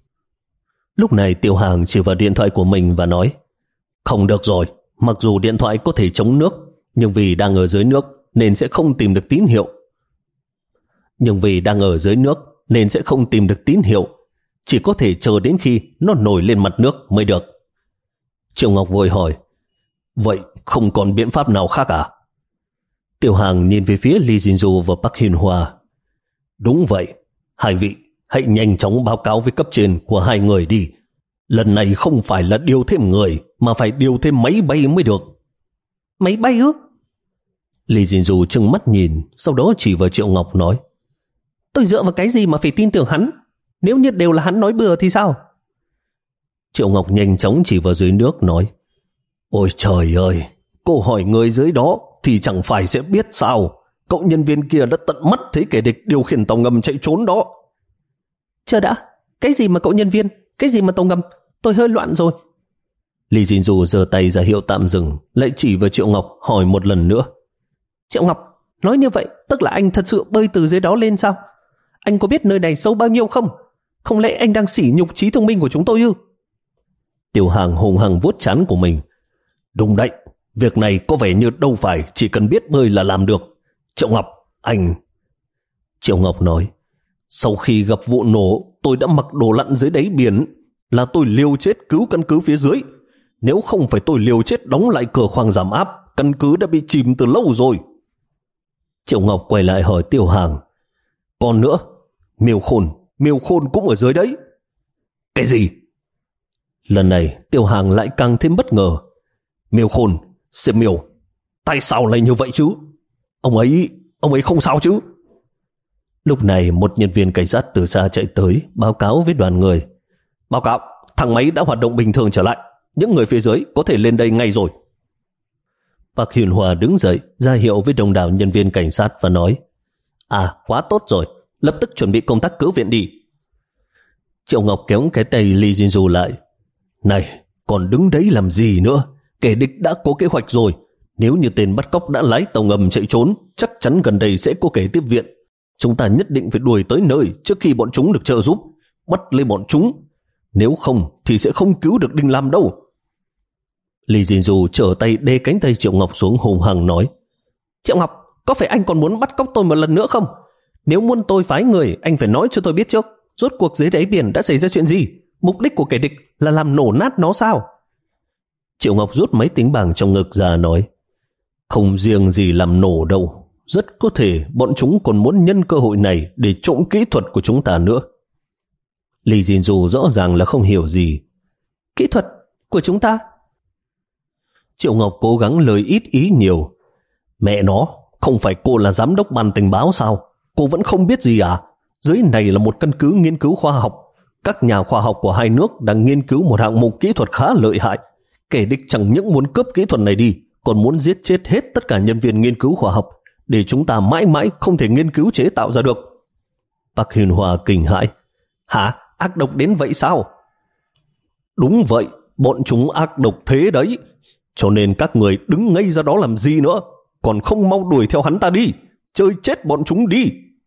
Lúc này Tiểu Hàng chỉ vào điện thoại của mình và nói. Không được rồi, mặc dù điện thoại có thể chống nước, nhưng vì đang ở dưới nước nên sẽ không tìm được tín hiệu. Nhưng vì đang ở dưới nước nên sẽ không tìm được tín hiệu. Chỉ có thể chờ đến khi nó nổi lên mặt nước mới được. Triệu Ngọc vội hỏi. Vậy không còn biện pháp nào khác à? Tiểu Hàng nhìn về phía Lee Jin-du và Park Hyun Hoa. Đúng vậy, hai vị hãy nhanh chóng báo cáo với cấp trên của hai người đi. Lần này không phải là điều thêm người, mà phải điều thêm máy bay mới được. Máy bay ư? Lee Jin-du trừng mắt nhìn, sau đó chỉ vào Triệu Ngọc nói. Tôi dựa vào cái gì mà phải tin tưởng hắn? Nếu như đều là hắn nói bừa thì sao? Triệu Ngọc nhanh chóng chỉ vào dưới nước nói. Ôi trời ơi, cô hỏi người dưới đó thì chẳng phải sẽ biết sao? Cậu nhân viên kia đã tận mắt thấy kẻ địch điều khiển tàu ngầm chạy trốn đó. Chờ đã, cái gì mà cậu nhân viên? Cái gì mà tàu ngầm? Tôi hơi loạn rồi. Lee Jin-du giơ tay ra hiệu tạm dừng, lại chỉ vào Triệu Ngọc hỏi một lần nữa. Triệu Ngọc, nói như vậy tức là anh thật sự bơi từ dưới đó lên sao? Anh có biết nơi này sâu bao nhiêu không? Không lẽ anh đang sỉ nhục trí thông minh của chúng tôi ư? Tiểu Hàng hùng hằng vuốt trán của mình. Đúng đấy, việc này có vẻ như đâu phải chỉ cần biết bơi là làm được. Triệu Ngọc, anh... Triệu Ngọc nói. Sau khi gặp vụ nổ, tôi đã mặc đồ lặn dưới đáy biển, là tôi liều chết cứu căn cứ phía dưới. Nếu không phải tôi liều chết đóng lại cửa khoang giảm áp, căn cứ đã bị chìm từ lâu rồi. Triệu Ngọc quay lại hỏi Tiêu Hàng. Còn nữa, Miêu Khôn, Miêu Khôn cũng ở dưới đấy. Cái gì? Lần này Tiêu Hàng lại càng thêm bất ngờ. Miêu Khôn, Diệp Miêu, tại sao lại như vậy chứ? Ông ấy, ông ấy không sao chứ? Lúc này một nhân viên cảnh sát từ xa chạy tới báo cáo với đoàn người. Báo cáo, thang máy đã hoạt động bình thường trở lại. Những người phía dưới có thể lên đây ngay rồi. Park Hyun Hoa đứng dậy ra hiệu với đông đảo nhân viên cảnh sát và nói: À, quá tốt rồi, lập tức chuẩn bị công tác cứu viện đi. Triệu Ngọc kéo cái tay Lee Jin-ju lại. Này, còn đứng đấy làm gì nữa? Kẻ địch đã có kế hoạch rồi. Nếu như tên bắt cóc đã lái tàu ngầm chạy trốn, chắc chắn gần đây sẽ có kẻ tiếp viện. Chúng ta nhất định phải đuổi tới nơi trước khi bọn chúng được trợ giúp, bắt lấy bọn chúng. Nếu không thì sẽ không cứu được Đinh Lam đâu. Lee Jin-ju trở tay đê cánh tay Triệu Ngọc xuống hùng hằng nói: Triệu Ngọc, có phải anh còn muốn bắt cóc tôi một lần nữa không? Nếu muốn tôi phái người, anh phải nói cho tôi biết trước. Rốt cuộc dưới đáy biển đã xảy ra chuyện gì? Mục đích của kẻ địch là làm nổ nát nó sao? Triệu Ngọc rút máy tính bảng trong ngực ra nói: Không riêng gì làm nổ đâu, rất có thể bọn chúng còn muốn nhân cơ hội này để trộm kỹ thuật của chúng ta nữa. Lee Jin-ju rõ ràng là không hiểu gì. Kỹ thuật của chúng ta? Triệu Ngọc cố gắng lời ít ý nhiều. Mẹ nó, không phải cô là giám đốc ban tình báo sao? Cô vẫn không biết gì à? Dưới này là một căn cứ nghiên cứu khoa học. Các nhà khoa học của hai nước đang nghiên cứu một hạng mục kỹ thuật khá lợi hại. Kẻ địch chẳng những muốn cướp kỹ thuật này đi, còn muốn giết chết hết tất cả nhân viên nghiên cứu khoa học, để chúng ta mãi mãi không thể nghiên cứu chế tạo ra được. Park Hyun Hoa kinh hãi. Hả? Ác độc đến vậy sao? Đúng vậy, bọn chúng ác độc thế đấy. Cho nên các người đứng ngây ra đó làm gì nữa? Còn không mau đuổi theo hắn ta đi, chơi chết bọn chúng đi.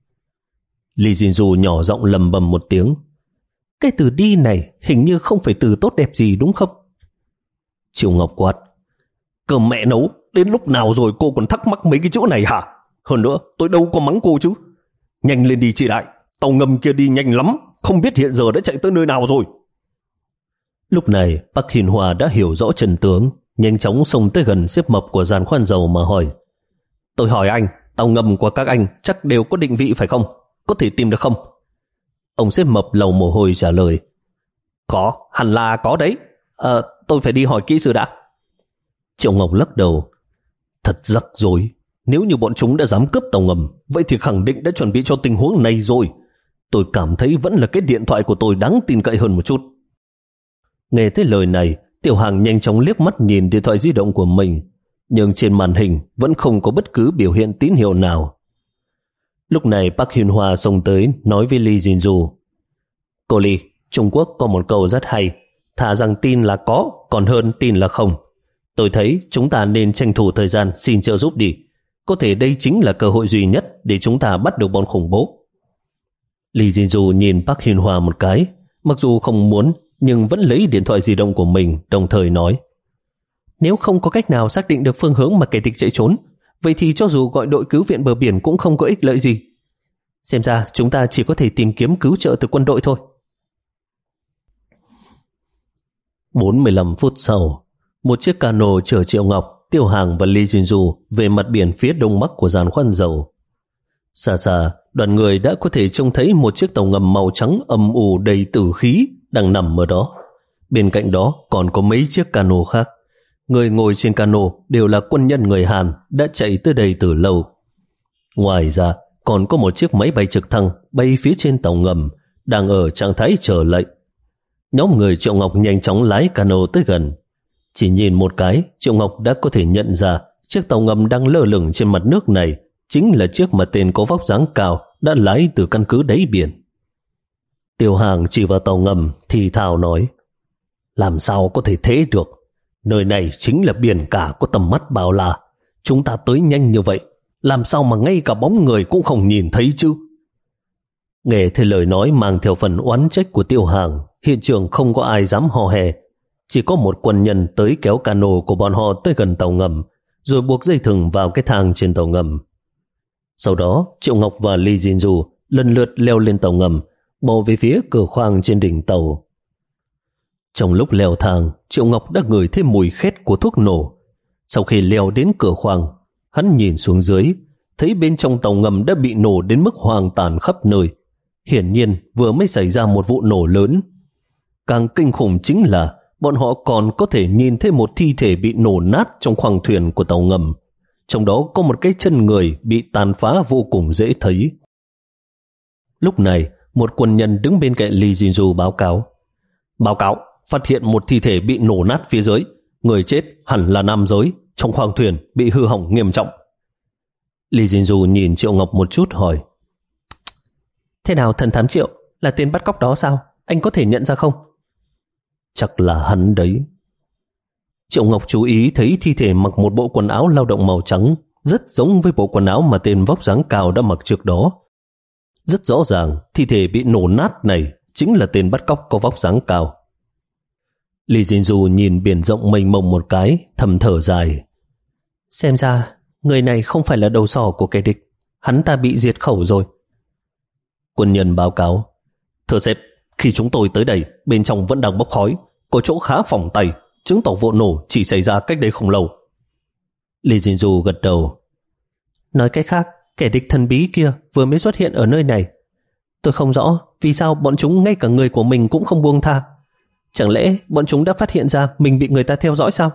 Lee Jin-ju nhỏ giọng lầm bầm một tiếng. Cái từ đi này hình như không phải từ tốt đẹp gì đúng không? Triệu Ngọc quát: Cơm mẹ nấu, đến lúc nào rồi cô còn thắc mắc mấy cái chỗ này hả? Hơn nữa, tôi đâu có mắng cô chứ. Nhanh lên đi chị đại, tàu ngầm kia đi nhanh lắm, không biết hiện giờ đã chạy tới nơi nào rồi. Lúc này Park Hyun Hoa đã hiểu rõ chân tướng, nhanh chóng xông tới gần xếp mập của giàn khoan dầu mà hỏi: Tôi hỏi anh, tàu ngầm của các anh chắc đều có định vị phải không? Có thể tìm được không? Ông xếp mập lầu mồ hôi trả lời: Có, hẳn là có đấy. À, tôi phải đi hỏi kỹ sư đã. Triệu Ngọc lắc đầu: Thật rắc rối. Nếu như bọn chúng đã dám cướp tàu ngầm, vậy thì khẳng định đã chuẩn bị cho tình huống này rồi. Tôi cảm thấy vẫn là cái điện thoại của tôi đáng tin cậy hơn một chút. Nghe thấy lời này, Tiểu Hàng nhanh chóng liếc mắt nhìn điện thoại di động của mình, nhưng trên màn hình vẫn không có bất cứ biểu hiện tín hiệu nào. Lúc này Park Hyun Hoa xông tới nói với Lee Jin-ju: Cô Lee, Trung Quốc có một câu rất hay, thà rằng tin là có còn hơn tin là không. Tôi thấy chúng ta nên tranh thủ thời gian xin trợ giúp đi. Có thể đây chính là cơ hội duy nhất để chúng ta bắt được bọn khủng bố. Lee Jin-ju nhìn Park Hyun Hoa một cái, mặc dù không muốn nhưng vẫn lấy điện thoại di động của mình, đồng thời nói: Nếu không có cách nào xác định được phương hướng mà kẻ địch chạy trốn, vậy thì cho dù gọi đội cứu viện bờ biển cũng không có ích lợi gì. Xem ra chúng ta chỉ có thể tìm kiếm cứu trợ từ quân đội thôi. bốn mươi lăm phút sau, một chiếc cano chở Triệu Ngọc, Tiêu Hàng và Lee Jin-ju về mặt biển phía đông bắc của giàn khoan dầu. Xa xa, đoàn người đã có thể trông thấy một chiếc tàu ngầm màu trắng âm u đầy tử khí đang nằm ở đó. Bên cạnh đó còn có mấy chiếc cano khác. Người ngồi trên cano đều là quân nhân người Hàn đã chạy tới đây từ lâu. Ngoài ra, còn có một chiếc máy bay trực thăng bay phía trên tàu ngầm, đang ở trạng thái chờ lệnh. Nhóm người Triệu Ngọc nhanh chóng lái cano tới gần. Chỉ nhìn một cái, Triệu Ngọc đã có thể nhận ra chiếc tàu ngầm đang lơ lửng trên mặt nước này chính là chiếc mà tên có vóc dáng cao đã lái từ căn cứ đáy biển. Tiêu Hàng chỉ vào tàu ngầm thì thào nói: Làm sao có thể thế được? Nơi này chính là biển cả có tầm mắt bao la. Chúng ta tới nhanh như vậy, làm sao mà ngay cả bóng người cũng không nhìn thấy chứ? Nghe thấy lời nói mang theo phần oán trách của Tiêu Hàng, hiện trường không có ai dám hò hè. Chỉ có một quân nhân tới kéo cano của bọn họ tới gần tàu ngầm, rồi buộc dây thừng vào cái thang trên tàu ngầm. Sau đó, Triệu Ngọc và Lee Jin-ju lần lượt leo lên tàu ngầm, bò về phía cửa khoang trên đỉnh tàu. Trong lúc leo thang, Triệu Ngọc đã ngửi thấy mùi khét của thuốc nổ. Sau khi leo đến cửa khoang, hắn nhìn xuống dưới, thấy bên trong tàu ngầm đã bị nổ đến mức hoang tàn khắp nơi. Hiển nhiên vừa mới xảy ra một vụ nổ lớn. Càng kinh khủng chính là bọn họ còn có thể nhìn thấy một thi thể bị nổ nát trong khoang thuyền của tàu ngầm. Trong đó có một cái chân người bị tàn phá vô cùng dễ thấy. Lúc này, một quân nhân đứng bên cạnh Lee Jin-ju báo cáo. Báo cáo, phát hiện một thi thể bị nổ nát phía dưới. Người chết hẳn là nam giới, trong khoang thuyền bị hư hỏng nghiêm trọng. Lee Jin-ju nhìn Triệu Ngọc một chút hỏi. Thế nào thần thám Triệu, là tên bắt cóc đó sao? Anh có thể nhận ra không? Chắc là hắn đấy. Triệu Ngọc chú ý thấy thi thể mặc một bộ quần áo lao động màu trắng, rất giống với bộ quần áo mà tên vóc dáng cao đã mặc trước đó. Rất rõ ràng, thi thể bị nổ nát này chính là tên bắt cóc có vóc dáng cao. Lee Jin-ju nhìn biển rộng mênh mông một cái, thầm thở dài. Xem ra, người này không phải là đầu sỏ của kẻ địch, hắn ta bị diệt khẩu rồi. Quân nhân báo cáo. Thưa sếp, khi chúng tôi tới đây, bên trong vẫn đang bốc khói, có chỗ khá phỏng tay, chứng tỏ vụ nổ chỉ xảy ra cách đây không lâu. Lee Jin-ju gật đầu. Nói cách khác, kẻ địch thần bí kia vừa mới xuất hiện ở nơi này. Tôi không rõ vì sao bọn chúng ngay cả người của mình cũng không buông tha. Chẳng lẽ bọn chúng đã phát hiện ra mình bị người ta theo dõi sao?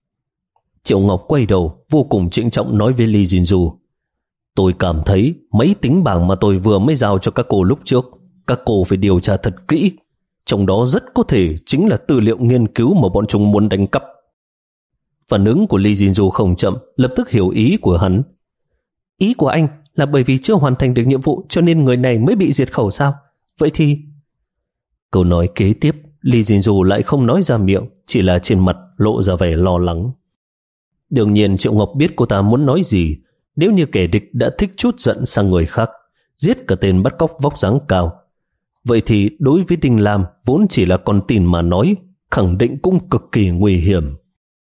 Triệu Ngọc quay đầu, vô cùng trịnh trọng nói với Lee Jin-ju. Tôi cảm thấy mấy tính bảng mà tôi vừa mới giao cho các cô lúc trước, các cô phải điều tra thật kỹ. Trong đó rất có thể chính là tư liệu nghiên cứu mà bọn chúng muốn đánh cắp. Phản ứng của Lee Jin-ju không chậm, lập tức hiểu ý của hắn. Ý của anh là bởi vì chưa hoàn thành được nhiệm vụ cho nên người này mới bị diệt khẩu sao? Vậy thì... Câu nói kế tiếp, Lee Jin-ju lại không nói ra miệng, chỉ là trên mặt lộ ra vẻ lo lắng. Đương nhiên Triệu Ngọc biết cô ta muốn nói gì. Nếu như kẻ địch đã thích chút giận sang người khác, giết cả tên bắt cóc vóc dáng cao, vậy thì đối với Đinh Lam vốn chỉ là con tin mà nói, khẳng định cũng cực kỳ nguy hiểm.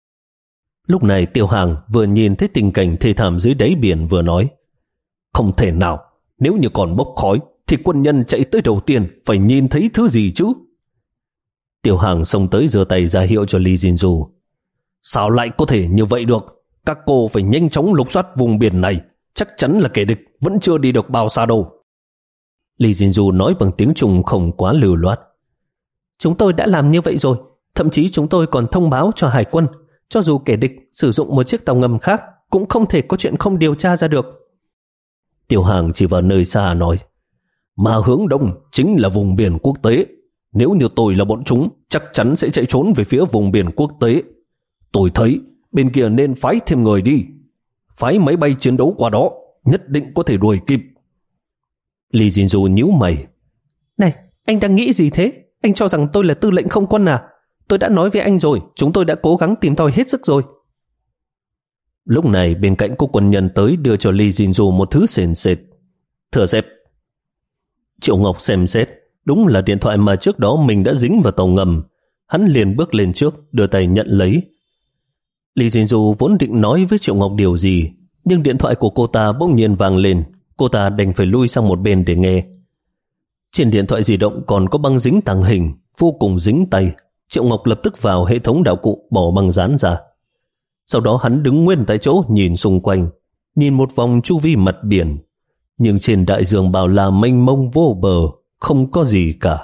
Lúc này Tiêu Hàng vừa nhìn thấy tình cảnh thê thảm dưới đáy biển vừa nói. Không thể nào, nếu như còn bốc khói thì quân nhân chạy tới đầu tiên phải nhìn thấy thứ gì chứ? Tiêu Hàng xông tới giơ tay ra hiệu cho Lee Jin-ju. Sao lại có thể như vậy được? Các cô phải nhanh chóng lục soát vùng biển này, chắc chắn là kẻ địch vẫn chưa đi được bao xa đâu. Lee Jin-ju nói bằng tiếng Trung không quá lưu loát. Chúng tôi đã làm như vậy rồi, thậm chí chúng tôi còn thông báo cho hải quân, cho dù kẻ địch sử dụng một chiếc tàu ngầm khác cũng không thể có chuyện không điều tra ra được. Tiêu Hàng chỉ vào nơi xa nói. Mà hướng đông chính là vùng biển quốc tế. Nếu như tôi là bọn chúng, chắc chắn sẽ chạy trốn về phía vùng biển quốc tế. Tôi thấy bên kia nên phái thêm người đi. Phái máy bay chiến đấu qua đó, nhất định có thể đuổi kịp. Lee Jin-ju nhíu mày. Này, anh đang nghĩ gì thế? Anh cho rằng tôi là tư lệnh không quân à? Tôi đã nói với anh rồi, chúng tôi đã cố gắng tìm tòi hết sức rồi. Lúc này bên cạnh có quân nhân tới đưa cho Lee Jin-ju một thứ sền sệt. Thưa sếp. Triệu Ngọc xem xét, đúng là điện thoại mà trước đó mình đã dính vào tàu ngầm. Hắn liền bước lên trước, đưa tay nhận lấy. Lee Jin-ju vốn định nói với Triệu Ngọc điều gì, nhưng điện thoại của cô ta bỗng nhiên vang lên. Cô ta đành phải lui sang một bên để nghe. Trên điện thoại di động còn có băng dính tàng hình, vô cùng dính tay. Triệu Ngọc lập tức vào hệ thống đạo cụ bỏ băng dán ra. Sau đó hắn đứng nguyên tại chỗ nhìn xung quanh, nhìn một vòng chu vi mặt biển. Nhưng trên đại dương bao la mênh mông vô bờ, không có gì cả.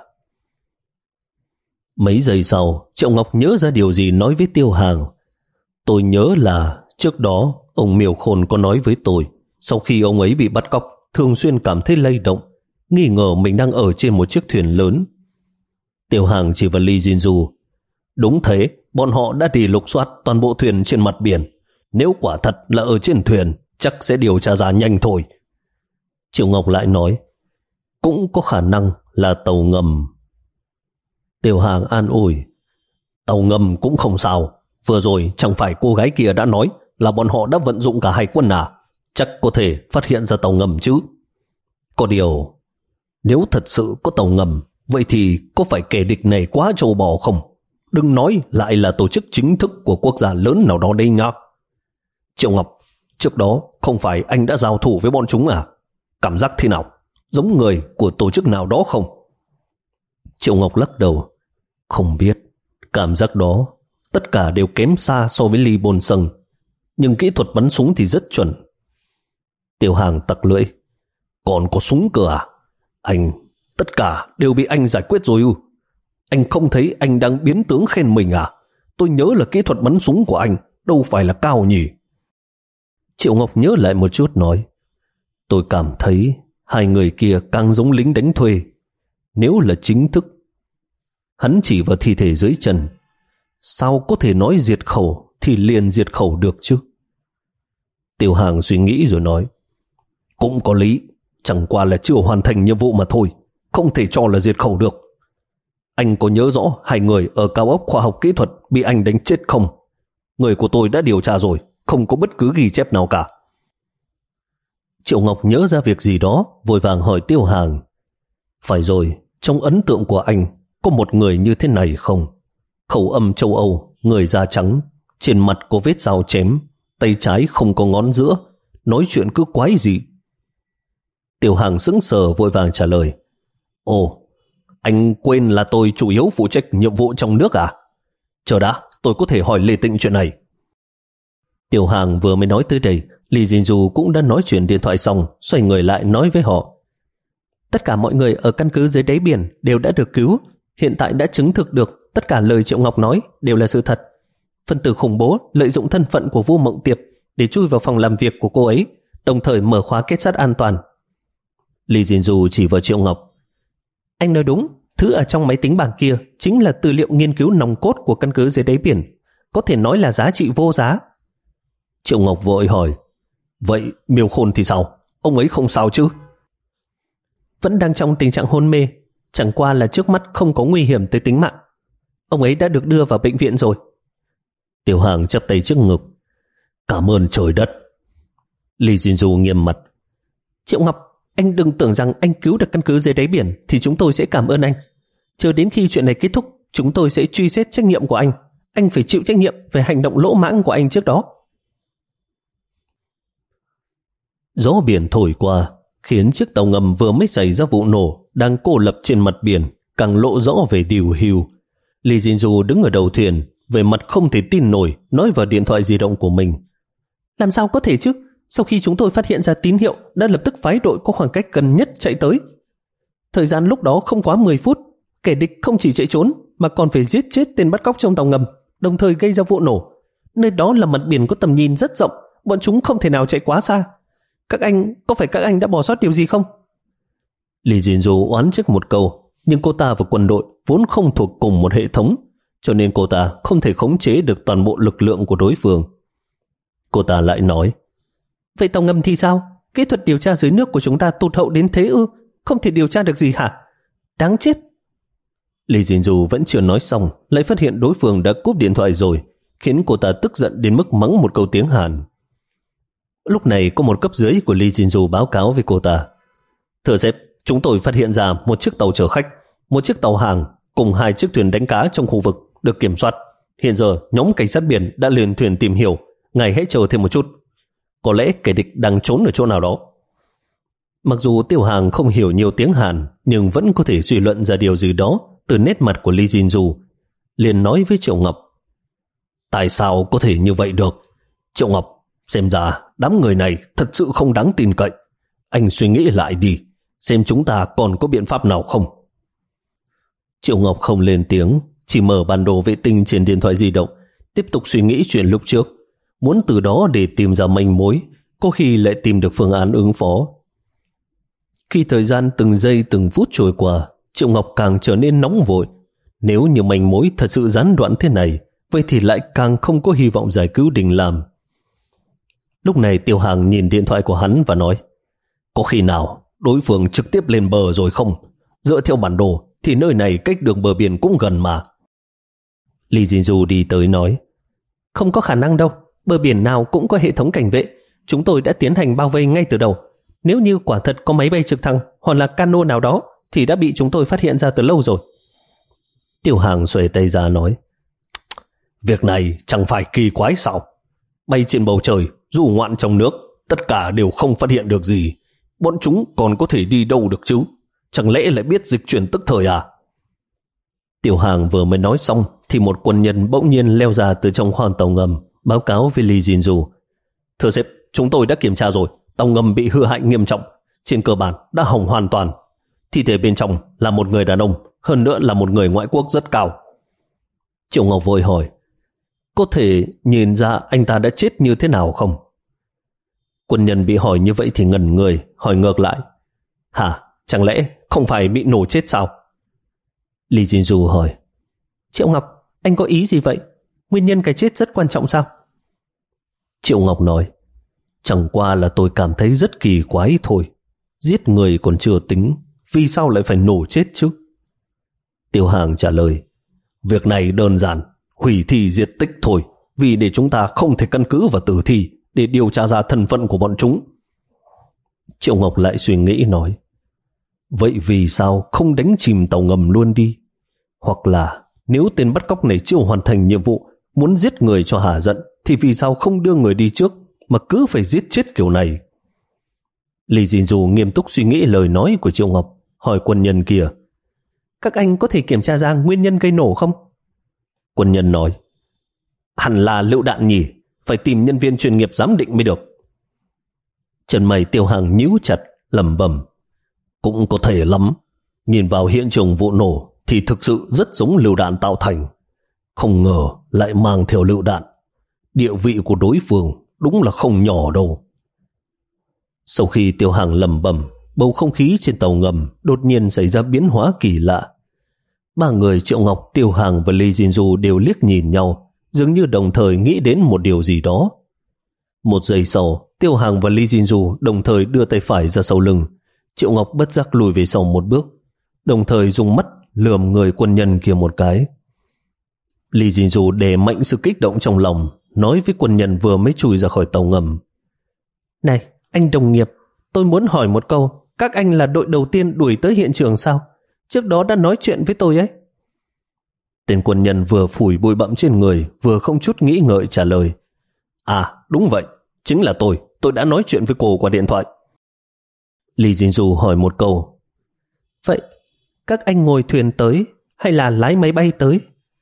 Mấy giây sau, Triệu Ngọc nhớ ra điều gì nói với Tiêu Hàng. Tôi nhớ là trước đó ông Miêu Khôn có nói với tôi, sau khi ông ấy bị bắt cóc, thường xuyên cảm thấy lay động, nghi ngờ mình đang ở trên một chiếc thuyền lớn. Tiêu Hàng chỉ vào Lee Jin-ju. Đúng thế, bọn họ đã đi lục soát toàn bộ thuyền trên mặt biển. Nếu quả thật là ở trên thuyền, chắc sẽ điều tra ra nhanh thôi. Triệu Ngọc lại nói, cũng có khả năng là tàu ngầm. Tiêu Hàng an ủi, tàu ngầm cũng không sao. Vừa rồi chẳng phải cô gái kia đã nói là bọn họ đã vận dụng cả hải quân à? Chắc có thể phát hiện ra tàu ngầm chứ. Có điều, nếu thật sự có tàu ngầm, vậy thì có phải kẻ địch này quá trâu bò không? Đừng nói lại là tổ chức chính thức của quốc gia lớn nào đó đây nhá. Triệu Ngọc, trước đó không phải anh đã giao thủ với bọn chúng à? Cảm giác thế nào? Giống người của tổ chức nào đó không? Triệu Ngọc lắc đầu. Không biết. Cảm giác đó, tất cả đều kém xa so với Lee Bôn Sung, nhưng kỹ thuật bắn súng thì rất chuẩn. Tiểu Hàng tặc lưỡi. Còn có súng cơ à? Anh, tất cả đều bị anh giải quyết rồi ư? Anh không thấy anh đang biến tướng khen mình à? Tôi nhớ là kỹ thuật bắn súng của anh đâu phải là cao nhỉ? Triệu Ngọc nhớ lại một chút nói, tôi cảm thấy hai người kia càng giống lính đánh thuê. Nếu là chính thức, hắn chỉ vào thi thể dưới chân, sao có thể nói diệt khẩu thì liền diệt khẩu được chứ? Tiểu Hàng suy nghĩ rồi nói, cũng có lý, chẳng qua là chưa hoàn thành nhiệm vụ mà thôi, không thể cho là diệt khẩu được. Anh có nhớ rõ hai người ở cao ốc khoa học kỹ thuật bị anh đánh chết không? Người của tôi đã điều tra rồi, không có bất cứ ghi chép nào cả. Triệu Ngọc nhớ ra việc gì đó, vội vàng hỏi Tiêu Hàng, phải rồi, trong ấn tượng của anh có một người như thế này không? Khẩu âm châu Âu, người da trắng, trên mặt có vết dao chém, tay trái không có ngón giữa, nói chuyện cứ quái dị. Tiểu Hàng sững sờ vội vàng trả lời, ồ, anh quên là tôi chủ yếu phụ trách nhiệm vụ trong nước à? Chờ đã, tôi có thể hỏi Lê Tịnh chuyện này. Tiểu Hàng vừa mới nói tới đây, Lee Jin-du cũng đã nói chuyện điện thoại xong, xoay người lại nói với họ, tất cả mọi người ở căn cứ dưới đáy biển đều đã được cứu, hiện tại đã chứng thực được tất cả lời Triệu Ngọc nói đều là sự thật. Phân tử khủng bố lợi dụng thân phận của Vu Mộng Tiệp để chui vào phòng làm việc của cô ấy, đồng thời mở khóa kết sắt an toàn. Lee Jin-du chỉ vào Triệu Ngọc, anh nói đúng, thứ ở trong máy tính bảng kia chính là tư liệu nghiên cứu nòng cốt của căn cứ dưới đáy biển, có thể nói là giá trị vô giá. Triệu Ngọc vội hỏi, vậy Miêu Khôn thì sao? Ông ấy không sao chứ? Vẫn đang trong tình trạng hôn mê, chẳng qua là trước mắt không có nguy hiểm tới tính mạng. Ông ấy đã được đưa vào bệnh viện rồi. Tiểu Hàng chắp tay trước ngực, cảm ơn trời đất. Lee Jin-du nghiêm mặt, Triệu Ngọc, anh đừng tưởng rằng anh cứu được căn cứ dưới đáy biển thì chúng tôi sẽ cảm ơn anh. Chờ đến khi chuyện này kết thúc, chúng tôi sẽ truy xét trách nhiệm của anh. Anh phải chịu trách nhiệm về hành động lỗ mãng của anh trước đó. Gió biển thổi qua, khiến chiếc tàu ngầm vừa mới xảy ra vụ nổ đang cô lập trên mặt biển càng lộ rõ về điều hưu. Lee Jin-du đứng ở đầu thuyền, về mặt không thể tin nổi, nói vào điện thoại di động của mình, làm sao có thể chứ? Sau khi chúng tôi phát hiện ra tín hiệu, đã lập tức phái đội có khoảng cách gần nhất chạy tới. Thời gian lúc đó không quá mười phút, kẻ địch không chỉ chạy trốn mà còn phải giết chết tên bắt cóc trong tàu ngầm, đồng thời gây ra vụ nổ. Nơi đó là mặt biển có tầm nhìn rất rộng, bọn chúng không thể nào chạy quá xa. Các anh, có phải các anh đã bỏ sót điều gì không? Lee Jin-du oán trách một câu, nhưng cô ta và quân đội vốn không thuộc cùng một hệ thống, cho nên cô ta không thể khống chế được toàn bộ lực lượng của đối phương. Cô ta lại nói, vậy tàu ngầm thì sao? Kỹ thuật điều tra dưới nước của chúng ta tụt hậu đến thế ư? Không thể điều tra được gì hả? Đáng chết. Lee Jin-du vẫn chưa nói xong, lại phát hiện đối phương đã cúp điện thoại rồi, khiến cô ta tức giận đến mức mắng một câu tiếng Hàn. Lúc này có một cấp dưới của Lee Jin-du báo cáo với cô ta, thưa sếp, chúng tôi phát hiện ra một chiếc tàu chở khách, một chiếc tàu hàng cùng hai chiếc thuyền đánh cá trong khu vực được kiểm soát. Hiện giờ nhóm cảnh sát biển đã lên thuyền tìm hiểu, ngài hãy chờ thêm một chút. Có lẽ kẻ địch đang trốn ở chỗ nào đó. Mặc dù Tiểu Hàng không hiểu nhiều tiếng Hàn, nhưng vẫn có thể suy luận ra điều gì đó từ nét mặt của Lee Jin-du. Liền nói với Triệu Ngọc, tại sao có thể như vậy được? Triệu Ngọc, xem ra đám người này thật sự không đáng tin cậy. Anh suy nghĩ lại đi, xem chúng ta còn có biện pháp nào không. Triệu Ngọc không lên tiếng, chỉ mở bản đồ vệ tinh trên điện thoại di động, tiếp tục suy nghĩ chuyện lúc trước, muốn từ đó để tìm ra manh mối, có khi lại tìm được phương án ứng phó. Khi thời gian từng giây từng phút trôi qua, Triệu Ngọc càng trở nên nóng vội. Nếu như manh mối thật sự gián đoạn thế này, vậy thì lại càng không có hy vọng giải cứu Đình Lam. Lúc này Tiểu Hàng nhìn điện thoại của hắn và nói, có khi nào đối phương trực tiếp lên bờ rồi không? Dựa theo bản đồ thì nơi này cách đường bờ biển cũng gần mà. Lee Jin-du đi tới nói, không có khả năng đâu, bờ biển nào cũng có hệ thống cảnh vệ, chúng tôi đã tiến hành bao vây ngay từ đầu. Nếu như quả thật có máy bay trực thăng hoặc là cano nào đó thì đã bị chúng tôi phát hiện ra từ lâu rồi. Tiểu Hàng xuề tay ra nói, việc này chẳng phải kỳ quái sao? Bay trên bầu trời, dù ngoạn trong nước, tất cả đều không phát hiện được gì. Bọn chúng còn có thể đi đâu được chứ? Chẳng lẽ lại biết dịch chuyển tức thời à? Tiểu Hàng vừa mới nói xong thì một quân nhân bỗng nhiên leo ra từ trong khoang tàu ngầm, báo cáo với Lee Jinju. Thưa sếp, chúng tôi đã kiểm tra rồi, tàu ngầm bị hư hại nghiêm trọng, trên cơ bản đã hỏng hoàn toàn. Thi thể bên trong là một người đàn ông, hơn nữa là một người ngoại quốc rất cao. Triệu Ngọc vội hỏi, có thể nhìn ra anh ta đã chết như thế nào không? Quân nhân bị hỏi như vậy thì ngẩn người, hỏi ngược lại, hả, chẳng lẽ không phải bị nổ chết sao? Lee Jinju hỏi, Triệu Ngọc, anh có ý gì vậy? Nguyên nhân cái chết rất quan trọng sao? Triệu Ngọc nói, chẳng qua là tôi cảm thấy rất kỳ quái thôi. Giết người còn chưa tính, vì sao lại phải nổ chết chứ? Tiêu Hàng trả lời, việc này đơn giản, hủy thi diệt tích thôi, vì để chúng ta không thể căn cứ vào tử thi để điều tra ra thân phận của bọn chúng. Triệu Ngọc lại suy nghĩ nói, vậy vì sao không đánh chìm tàu ngầm luôn đi? Hoặc là nếu tên bắt cóc này chưa hoàn thành nhiệm vụ, muốn giết người cho hả giận, thì vì sao không đưa người đi trước mà cứ phải giết chết kiểu này? Lee Jinju nghiêm túc suy nghĩ lời nói của Triệu Ngọc, hỏi quân nhân kia, các anh có thể kiểm tra ra nguyên nhân gây nổ không? Quân nhân nói, hẳn là lựu đạn nhỉ, phải tìm nhân viên chuyên nghiệp giám định mới được. Chân mày Tiêu Hàng nhíu chặt, lẩm bẩm, cũng có thể lắm. Nhìn vào hiện trường vụ nổ thì thực sự rất giống lựu đạn tạo thành. Không ngờ lại mang theo lựu đạn. Địa vị của đối phương đúng là không nhỏ đâu. Sau khi Tiêu Hàng lẩm bẩm, bầu không khí trên tàu ngầm đột nhiên xảy ra biến hóa kỳ lạ. Ba người Triệu Ngọc, Tiêu Hàng và Lee Jinju đều liếc nhìn nhau, dường như đồng thời nghĩ đến một điều gì đó. Một giây sau, Tiêu Hàng và Lee Jinju đồng thời đưa tay phải ra sau lưng. Triệu Ngọc bất giác lùi về sau một bước, đồng thời dùng mắt lườm người quân nhân kia một cái. Lee Jinju đè mạnh sự kích động trong lòng, nói với quân nhân vừa mới chui ra khỏi tàu ngầm, này, anh đồng nghiệp, tôi muốn hỏi một câu, các anh là đội đầu tiên đuổi tới hiện trường sao? Trước đó đã nói chuyện với tôi ấy. Tên quân nhân vừa phủi bụi bặm trên người, vừa không chút nghĩ ngợi trả lời, à, đúng vậy, chính là tôi, tôi đã nói chuyện với cô qua điện thoại. Lee Jinju hỏi một câu, vậy các anh ngồi thuyền tới hay là lái máy bay tới?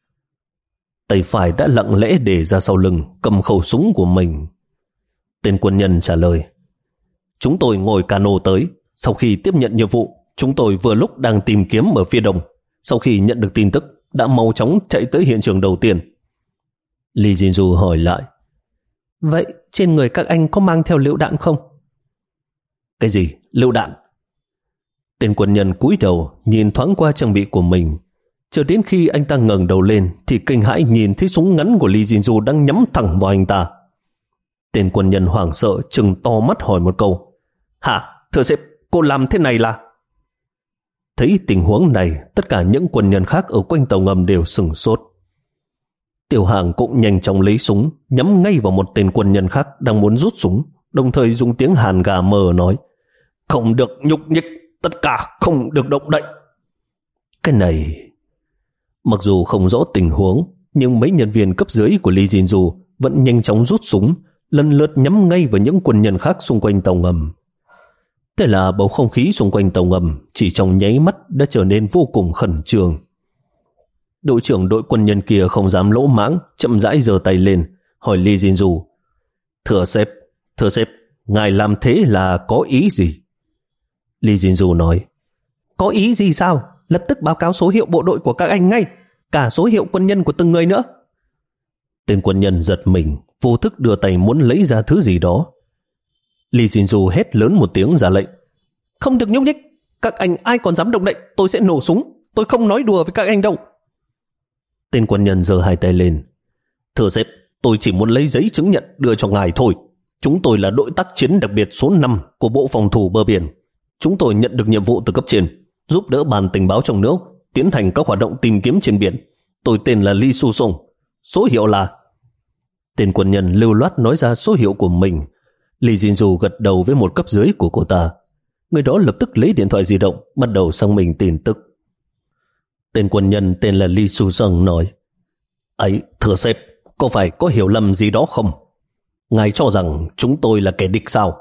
Tay phải đã lặng lẽ để ra sau lưng, cầm khẩu súng của mình. Tên quân nhân trả lời, chúng tôi ngồi cano tới. Sau khi tiếp nhận nhiệm vụ, chúng tôi vừa lúc đang tìm kiếm ở phía đông. Sau khi nhận được tin tức, đã mau chóng chạy tới hiện trường đầu tiên. Lee Jinju hỏi lại, vậy trên người các anh có mang theo lựu đạn không? Cái gì? Lựu đạn? Tên quân nhân cúi đầu nhìn thoáng qua trang bị của mình, chờ đến khi anh ta ngẩng đầu lên thì kinh hãi nhìn thấy súng ngắn của Lee Jinju đang nhắm thẳng vào anh ta. Tên quân nhân hoảng sợ trừng to mắt hỏi một câu, hả, thưa sếp, cô làm thế này là? Thấy tình huống này, tất cả những quân nhân khác ở quanh tàu ngầm đều sửng sốt. Tiểu Hàng cũng nhanh chóng lấy súng nhắm ngay vào một tên quân nhân khác đang muốn rút súng, đồng thời dùng tiếng Hàn gà mờ nói, không được nhúc nhích, tất cả không được động đậy. Cái này... Mặc dù không rõ tình huống, nhưng mấy nhân viên cấp dưới của Lee Jinju vẫn nhanh chóng rút súng, lần lượt nhắm ngay vào những quân nhân khác xung quanh tàu ngầm. Thế là bầu không khí xung quanh tàu ngầm chỉ trong nháy mắt đã trở nên vô cùng khẩn trương. Đội trưởng đội quân nhân kia không dám lỗ mãng, chậm rãi giơ tay lên, hỏi Lee Jinju, thưa sếp, thưa sếp, ngài làm thế là có ý gì? Lee Jinju nói, có ý gì sao? Lập tức báo cáo số hiệu bộ đội của các anh ngay, cả số hiệu quân nhân của từng người nữa. Tên quân nhân giật mình, vô thức đưa tay muốn lấy ra thứ gì đó. Lee Jinju hét lớn một tiếng ra lệnh, không được nhúc nhích, các anh ai còn dám động đậy, tôi sẽ nổ súng, tôi không nói đùa với các anh đâu. Tên quân nhân giơ hai tay lên, thưa sếp, tôi chỉ muốn lấy giấy chứng nhận đưa cho ngài thôi. Chúng tôi là đội tác chiến đặc biệt số năm của Bộ Phòng thủ Bờ Biển. Chúng tôi nhận được nhiệm vụ từ cấp trên, giúp đỡ ban tình báo trong nước tiến hành các hoạt động tìm kiếm trên biển. Tôi tên là Lee Su Sung, số hiệu là... Tên quân nhân lưu loát nói ra số hiệu của mình. Lee Jinju gật đầu với một cấp dưới của cô ta. Người đó lập tức lấy điện thoại di động, bắt đầu sang mình tin tức. Tên quân nhân tên là Lee Su Sung nói, ấy, thưa sếp, có phải có hiểu lầm gì đó không? Ngài cho rằng chúng tôi là kẻ địch sao?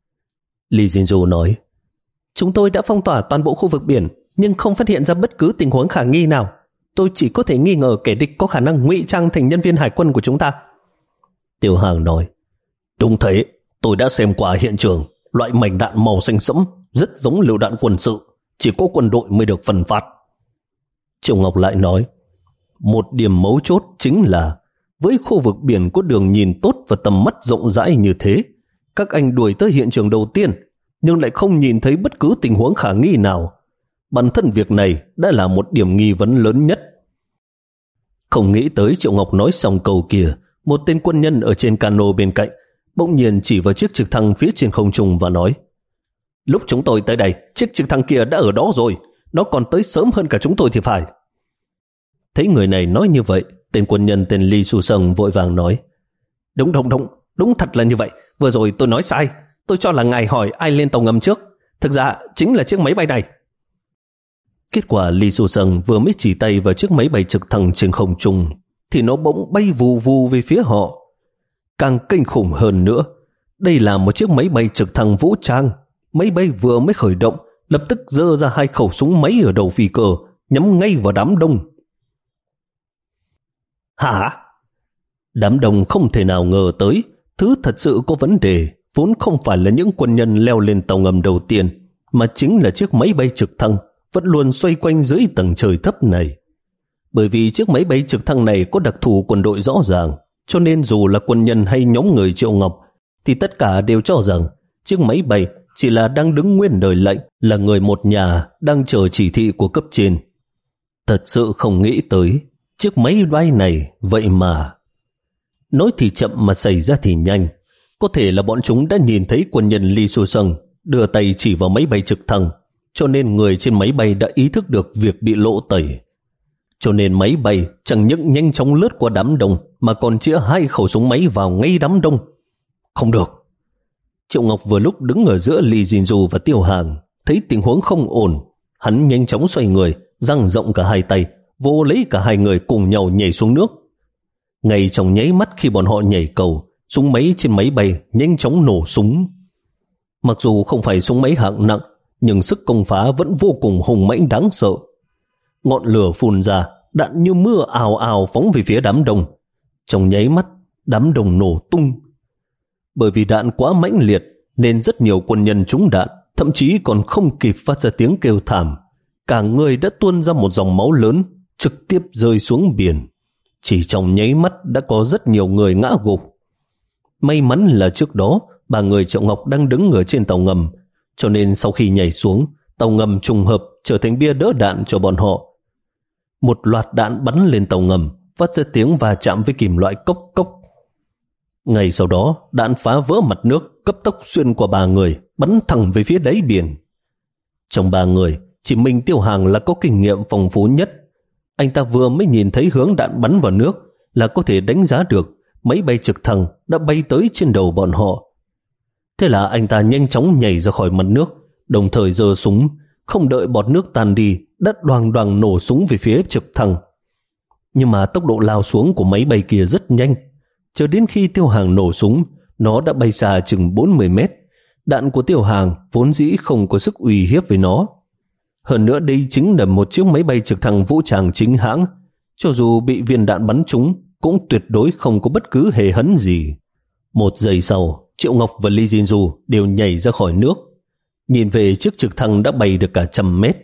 Lee Jinju nói, chúng tôi đã phong tỏa toàn bộ khu vực biển, nhưng không phát hiện ra bất cứ tình huống khả nghi nào. tôi chỉ có thể nghi ngờ kẻ địch có khả năng ngụy trang thành nhân viên hải quân của chúng ta. Tiêu Hàng nói, đúng thế, tôi đã xem qua hiện trường, loại mảnh đạn màu xanh sẫm rất giống lựu đạn quân sự, chỉ có quân đội mới được phân phát. Triệu Ngọc lại nói, một điểm mấu chốt chính là với khu vực biển có đường nhìn tốt và tầm mắt rộng rãi như thế, các anh đuổi tới hiện trường đầu tiên nhưng lại không nhìn thấy bất cứ tình huống khả nghi nào. Bản thân việc này đã là một điểm nghi vấn lớn nhất. Không nghĩ tới Triệu Ngọc nói xong câu kia, một tên quân nhân ở trên cano bên cạnh bỗng nhiên chỉ vào chiếc trực thăng phía trên không trung và nói, lúc chúng tôi tới đây, chiếc trực thăng kia đã ở đó rồi, nó còn tới sớm hơn cả chúng tôi thì phải. Thấy người này nói như vậy, tên quân nhân tên Lee Su Sung vội vàng nói, đúng đúng đúng, đúng thật là như vậy, vừa rồi tôi nói sai, tôi cho là ngài hỏi ai lên tàu ngầm trước, thực ra chính là chiếc máy bay này. Kết quả Lee Su Sung vừa mới chỉ tay vào chiếc máy bay trực thăng trên không trung thì nó bỗng bay vù vù về phía họ. Càng kinh khủng hơn nữa, đây là một chiếc máy bay trực thăng vũ trang. Máy bay vừa mới khởi động, lập tức giơ ra hai khẩu súng máy ở đầu phi cơ, nhắm ngay vào đám đông. Hả? Đám đông không thể nào ngờ tới, thứ thật sự có vấn đề vốn không phải là những quân nhân leo lên tàu ngầm đầu tiên, mà chính là chiếc máy bay trực thăng vẫn luôn xoay quanh dưới tầng trời thấp này. Bởi vì chiếc máy bay trực thăng này có đặc thù quân đội rõ ràng, cho nên dù là quân nhân hay nhóm người Triệu Ngọc thì tất cả đều cho rằng chiếc máy bay chỉ là đang đứng nguyên đời lệnh, là người một nhà đang chờ chỉ thị của cấp trên. Thật sự không nghĩ tới chiếc máy bay này vậy mà. Nói thì chậm mà xảy ra thì nhanh. Có thể là bọn chúng đã nhìn thấy quân nhân Lee Su Sung đưa tay chỉ vào máy bay trực thăng, cho nên người trên máy bay đã ý thức được việc bị lộ tẩy. Cho nên máy bay chẳng những nhanh chóng lướt qua đám đông mà còn chĩa hai khẩu súng máy vào ngay đám đông. Không được. Triệu Ngọc vừa lúc đứng ở giữa Lee Jinju và Tiêu Hàng, thấy tình huống không ổn, hắn nhanh chóng xoay người, dang rộng cả hai tay, vô lấy cả hai người cùng nhau nhảy xuống nước. Ngay trong nháy mắt khi bọn họ nhảy cầu, súng máy trên máy bay nhanh chóng nổ súng. Mặc dù không phải súng máy hạng nặng, nhưng sức công phá vẫn vô cùng hùng mãnh đáng sợ. Ngọn lửa phun ra, đạn như mưa ào ào phóng về phía đám đông. Trong nháy mắt, đám đông nổ tung. Bởi vì đạn quá mãnh liệt nên rất nhiều quân nhân trúng đạn, thậm chí còn không kịp phát ra tiếng kêu thảm. Cả người đã tuôn ra một dòng máu lớn, trực tiếp rơi xuống biển. Chỉ trong nháy mắt đã có rất nhiều người ngã gục. May mắn là trước đó ba người Triệu Ngọc đang đứng ở trên tàu ngầm, cho nên sau khi nhảy xuống, tàu ngầm trùng hợp trở thành bia đỡ đạn cho bọn họ. Một loạt đạn bắn lên tàu ngầm, phát ra tiếng va chạm với kìm loại cốc cốc. Ngay sau đó, đạn phá vỡ mặt nước, cấp tốc xuyên qua ba người, bắn thẳng về phía đáy biển. Trong ba người, chỉ mình Tiêu Hàng là có kinh nghiệm phong phú nhất. Anh ta vừa mới nhìn thấy hướng đạn bắn vào nước là có thể đánh giá được máy bay trực thăng đã bay tới trên đầu bọn họ. Thế là anh ta nhanh chóng nhảy ra khỏi mặt nước, đồng thời giơ súng, không đợi bọt nước tan đi, đã đoàng đoàng nổ súng về phía trực thăng. Nhưng mà tốc độ lao xuống của máy bay kia rất nhanh. Chờ đến khi Tiêu Hàng nổ súng, nó đã bay xa chừng bốn mươi mét. Đạn của Tiêu Hàng vốn dĩ không có sức uy hiếp với nó. Hơn nữa đây chính là một chiếc máy bay trực thăng vũ trang chính hãng. Cho dù bị viên đạn bắn trúng, cũng tuyệt đối không có bất cứ hề hấn gì. Một giây sau, Triệu Ngọc và Lee Jinju đều nhảy ra khỏi nước. Nhìn về chiếc trực thăng đã bay được cả trăm mét.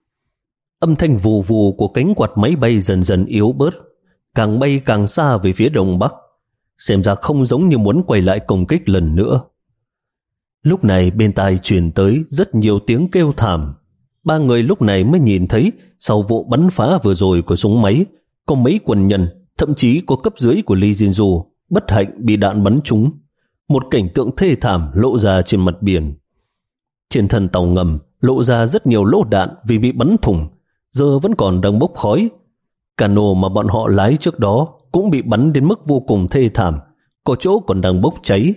Âm thanh vù vù của cánh quạt máy bay dần dần yếu bớt, càng bay càng xa về phía đông bắc. Xem ra không giống như muốn quay lại công kích lần nữa. Lúc này bên tai truyền tới rất nhiều tiếng kêu thảm. Ba người lúc này mới nhìn thấy sau vụ bắn phá vừa rồi của súng máy, có mấy quân nhân, thậm chí có cấp dưới của Lee Jinju bất hạnh bị đạn bắn trúng. Một cảnh tượng thê thảm lộ ra trên mặt biển. Trên thân tàu ngầm lộ ra rất nhiều lỗ đạn vì bị bắn thủng, giờ vẫn còn đang bốc khói. Cano mà bọn họ lái trước đó cũng bị bắn đến mức vô cùng thê thảm, có chỗ còn đang bốc cháy.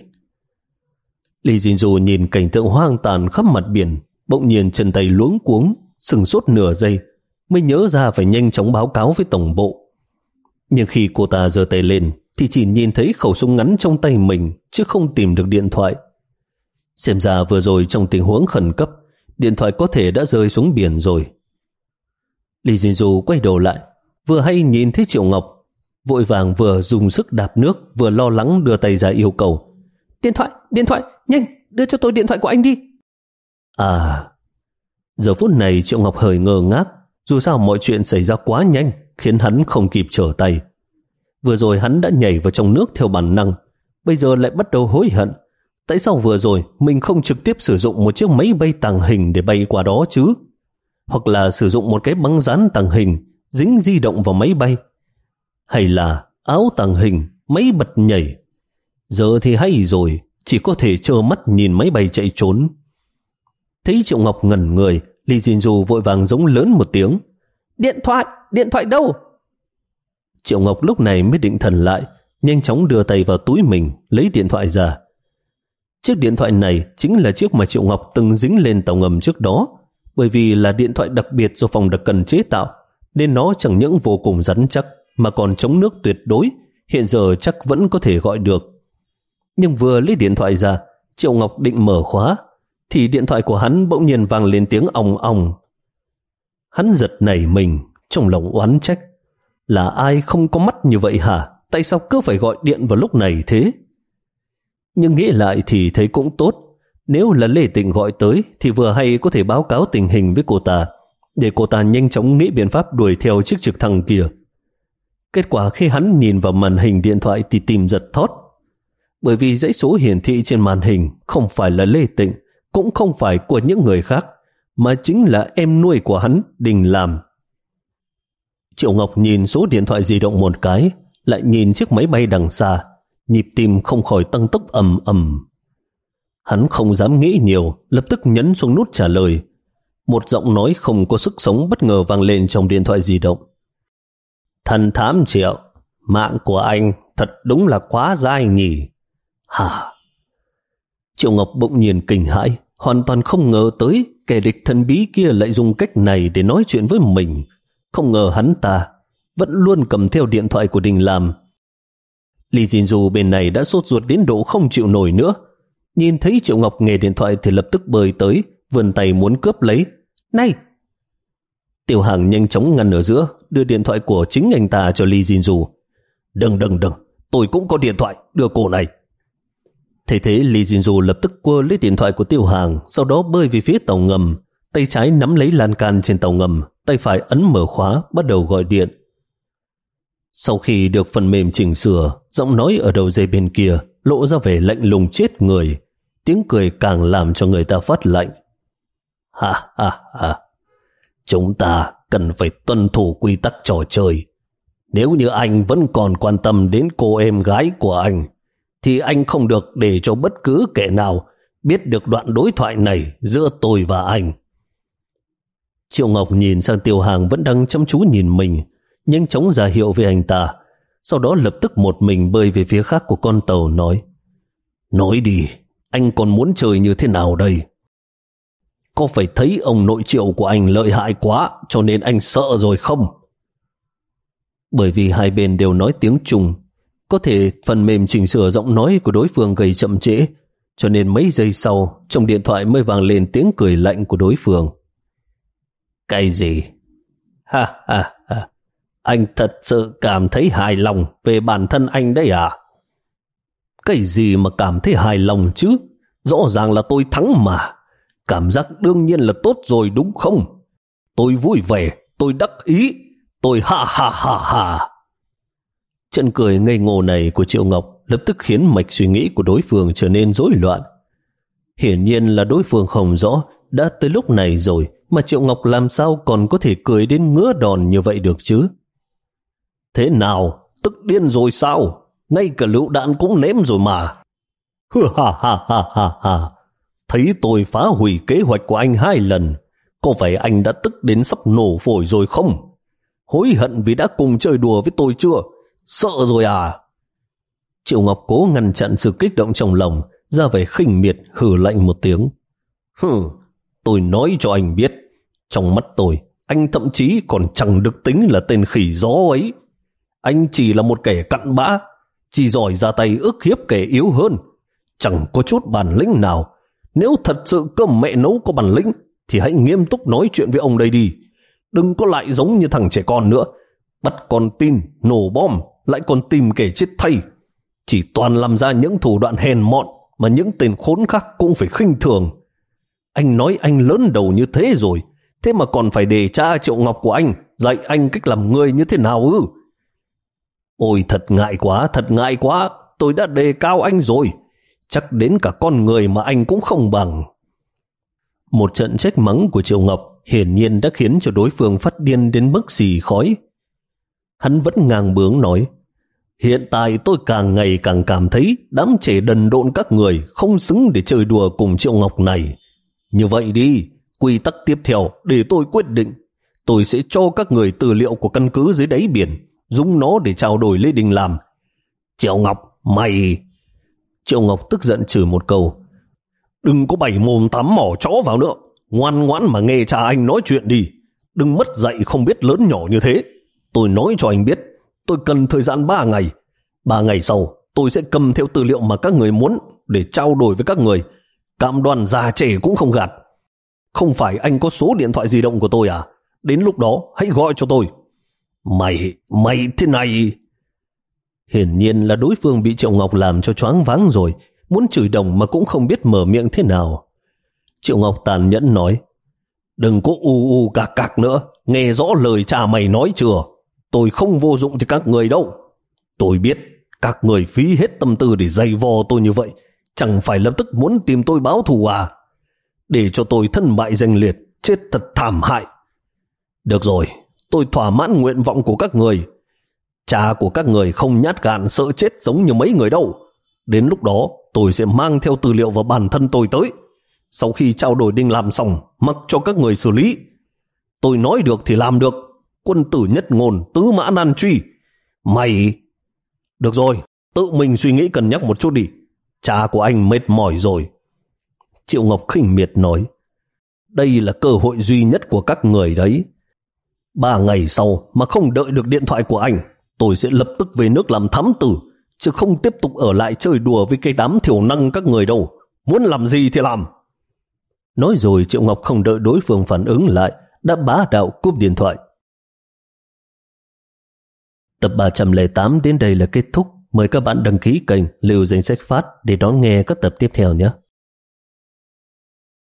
Lee Jinju nhìn cảnh tượng hoang tàn khắp mặt biển, bỗng nhiên chân tay luống cuống, sừng sốt nửa giây, mới nhớ ra phải nhanh chóng báo cáo với tổng bộ. Nhưng khi cô ta giơ tay lên thì chỉ nhìn thấy khẩu súng ngắn trong tay mình, chứ không tìm được điện thoại. Xem ra vừa rồi trong tình huống khẩn cấp, điện thoại có thể đã rơi xuống biển rồi. Lee Jinju quay đầu lại, vừa hay nhìn thấy Triệu Ngọc, vội vàng vừa dùng sức đạp nước vừa lo lắng đưa tay ra yêu cầu. Điện thoại, điện thoại, nhanh, đưa cho tôi điện thoại của anh đi. À, giờ phút này Triệu Ngọc hơi ngơ ngác, dù sao mọi chuyện xảy ra quá nhanh khiến hắn không kịp trở tay. Vừa rồi hắn đã nhảy vào trong nước theo bản năng, bây giờ lại bắt đầu hối hận. Tại sao vừa rồi mình không trực tiếp sử dụng một chiếc máy bay tàng hình để bay qua đó chứ? Hoặc là sử dụng một cái băng dán tàng hình dính di động vào máy bay? Hay là áo tàng hình, máy bật nhảy? Giờ thì hay rồi, chỉ có thể trơ mắt nhìn máy bay chạy trốn. Thấy Triệu Ngọc ngẩn người, Lee Jin-du vội vàng giống lớn một tiếng. Điện thoại, điện thoại đâu? Triệu Ngọc lúc này mới định thần lại, nhanh chóng đưa tay vào túi mình, lấy điện thoại ra. Chiếc điện thoại này chính là chiếc mà Triệu Ngọc từng dính lên tàu ngầm trước đó, bởi vì là điện thoại đặc biệt do phòng đặc cần chế tạo, nên nó chẳng những vô cùng rắn chắc mà còn chống nước tuyệt đối, hiện giờ chắc vẫn có thể gọi được. Nhưng vừa lấy điện thoại ra, Triệu Ngọc định mở khóa, thì điện thoại của hắn bỗng nhiên vang lên tiếng ong ong. Hắn giật nảy mình, trong lòng oán trách. Là ai không có mắt như vậy hả? Tại sao cứ phải gọi điện vào lúc này thế? Nhưng nghĩ lại thì thấy cũng tốt. Nếu là Lê Tịnh gọi tới thì vừa hay có thể báo cáo tình hình với cô ta, để cô ta nhanh chóng nghĩ biện pháp đuổi theo chiếc trực thăng kia. Kết quả khi hắn nhìn vào màn hình điện thoại thì tìm giật thót. Bởi vì dãy số hiển thị trên màn hình không phải là Lê Tịnh, cũng không phải của những người khác, mà chính là em nuôi của hắn, Đình Làm. Triệu Ngọc nhìn số điện thoại di động một cái, lại nhìn chiếc máy bay đằng xa, nhịp tim không khỏi tăng tốc ầm ầm. Hắn không dám nghĩ nhiều, lập tức nhấn xuống nút trả lời. Một giọng nói không có sức sống bất ngờ vang lên trong điện thoại di động. Thần thám Triệu, mạng của anh thật đúng là quá dai nhỉ. Hả? Triệu Ngọc bỗng nhiên kinh hãi, hoàn toàn không ngờ tới kẻ địch thần bí kia lại dùng cách này để nói chuyện với mình. Không ngờ hắn ta vẫn luôn cầm theo điện thoại của Đình Làm. Lee Jin-du bên này đã sốt ruột đến độ không chịu nổi nữa. Nhìn thấy Triệu Ngọc nghe điện thoại thì lập tức bơi tới, vươn tay muốn cướp lấy. Này! Tiểu Hàng nhanh chóng ngăn ở giữa, đưa điện thoại của chính anh ta cho Lee Jin-du. Đừng đừng đừng, tôi cũng có điện thoại, đưa cô này. Thế thế Lee Jin-du lập tức quơ lấy điện thoại của Tiểu Hàng, sau đó bơi về phía tàu ngầm, tay trái nắm lấy lan can trên tàu ngầm, tay phải ấn mở khóa, bắt đầu gọi điện. Sau khi được phần mềm chỉnh sửa, giọng nói ở đầu dây bên kia lộ ra vẻ lạnh lùng chết người, tiếng cười càng làm cho người ta phát lạnh. Ha ha ha, chúng ta cần phải tuân thủ quy tắc trò chơi. Nếu như anh vẫn còn quan tâm đến cô em gái của anh, thì anh không được để cho bất cứ kẻ nào biết được đoạn đối thoại này giữa tôi và anh. Triệu Ngọc nhìn sang Tiểu Hàng vẫn đang chăm chú nhìn mình, nhanh chóng ra hiệu với anh ta, sau đó lập tức một mình bơi về phía khác của con tàu nói. Nói đi, anh còn muốn chơi như thế nào đây? Có phải thấy ông nội Triệu của anh lợi hại quá cho nên anh sợ rồi không? Bởi vì hai bên đều nói tiếng Trung, có thể phần mềm chỉnh sửa giọng nói của đối phương gây chậm trễ, cho nên mấy giây sau trong điện thoại mới vang lên tiếng cười lạnh của đối phương. Cái gì? Ha ha ha, anh thật sự cảm thấy hài lòng về bản thân anh đấy à? Cái gì mà cảm thấy hài lòng chứ? Rõ ràng là tôi thắng mà. Cảm giác đương nhiên là tốt rồi đúng không? Tôi vui vẻ, tôi đắc ý, tôi ha ha ha ha. Trận cười ngây ngô này của Triệu Ngọc lập tức khiến mạch suy nghĩ của đối phương trở nên rối loạn. Hiển nhiên là đối phương không rõ đã tới lúc này rồi mà Triệu Ngọc làm sao còn có thể cười đến ngứa đòn như vậy được chứ? Thế nào? Tức điên rồi sao? Ngay cả lựu đạn cũng ném rồi mà. Hừ ha ha ha ha ha. Thấy tôi phá hủy kế hoạch của anh hai lần, có phải anh đã tức đến sắp nổ phổi rồi không? Hối hận vì đã cùng chơi đùa với tôi chưa? Sợ rồi à? Triệu Ngọc cố ngăn chặn sự kích động trong lòng, ra vẻ khinh miệt hừ lạnh một tiếng. Hừ, tôi nói cho anh biết, trong mắt tôi, anh thậm chí còn chẳng được tính là tên khỉ gió ấy. Anh chỉ là một kẻ cặn bã, chỉ giỏi ra tay ức hiếp kẻ yếu hơn, chẳng có chút bản lĩnh nào. Nếu thật sự cơm mẹ nấu có bản lĩnh, thì hãy nghiêm túc nói chuyện với ông đây đi. Đừng có lại giống như thằng trẻ con nữa. bắt con tin, nổ bom, lại còn tìm kẻ chết thay. Chỉ toàn làm ra những thủ đoạn hèn mọn mà những tên khốn khác cũng phải khinh thường. Anh nói anh lớn đầu như thế rồi, thế mà còn phải để cha Triệu Ngọc của anh dạy anh cách làm người như thế nào ư? Ôi thật ngại quá, thật ngại quá, tôi đã đề cao anh rồi. Chắc đến cả con người mà anh cũng không bằng. Một trận trách mắng của Triệu Ngọc hiển nhiên đã khiến cho đối phương phát điên đến mức xì khói. Hắn vẫn ngang bướng nói, hiện tại tôi càng ngày càng cảm thấy đám trẻ đần độn các người không xứng để chơi đùa cùng Triệu Ngọc này. Như vậy đi, quy tắc tiếp theo để tôi quyết định. Tôi sẽ cho các người tư liệu của căn cứ dưới đáy biển, dùng nó để trao đổi Lê Đình làm. Triệu Ngọc, mày... Triệu Ngọc tức giận chửi một câu. Đừng có bày mồm tám mỏ chó vào nữa. Ngoan ngoãn mà nghe cha anh nói chuyện đi. Đừng mất dạy không biết lớn nhỏ như thế. Tôi nói cho anh biết, tôi cần thời gian ba ngày. Ba ngày sau, tôi sẽ cầm theo tư liệu mà các người muốn để trao đổi với các người. Cam đoan già trẻ cũng không gạt. Không phải anh có số điện thoại di động của tôi à? Đến lúc đó hãy gọi cho tôi. Mày, mày thế này... Hiển nhiên là đối phương bị Triệu Ngọc làm cho choáng váng rồi, muốn chửi đồng mà cũng không biết mở miệng thế nào. Triệu Ngọc tàn nhẫn nói, đừng có u u cạc cạc nữa, nghe rõ lời cha mày nói chưa? Tôi không vô dụng cho các người đâu. Tôi biết các người phí hết tâm tư để dày vò tôi như vậy, chẳng phải lập tức muốn tìm tôi báo thù à? Để cho tôi thân bại danh liệt, chết thật thảm hại. Được rồi, tôi thỏa mãn nguyện vọng của các người. Cha của các người không nhát gan sợ chết giống như mấy người đâu. Đến lúc đó tôi sẽ mang theo tư liệu và bản thân tôi tới. Sau khi trao đổi Đinh làm xong, mặc cho các người xử lý. Tôi nói được thì làm được. Quân tử nhất ngôn, tứ mã nan truy. Mày... Được rồi, tự mình suy nghĩ cân nhắc một chút đi. Cha của anh mệt mỏi rồi. Triệu Ngọc khinh miệt nói, đây là cơ hội duy nhất của các người đấy. Ba ngày sau mà không đợi được điện thoại của anh, tôi sẽ lập tức về nước làm thám tử, chứ không tiếp tục ở lại chơi đùa với cái đám thiểu năng các người đâu. Muốn làm gì thì làm. Nói rồi Triệu Ngọc không đợi đối phương phản ứng lại, đã bá đạo cúp điện thoại. Tập ba trăm lẻ tám đến đây là kết thúc. Mời các bạn đăng ký kênh Lưu Danh Sách Phát để đón nghe các tập tiếp theo nhé.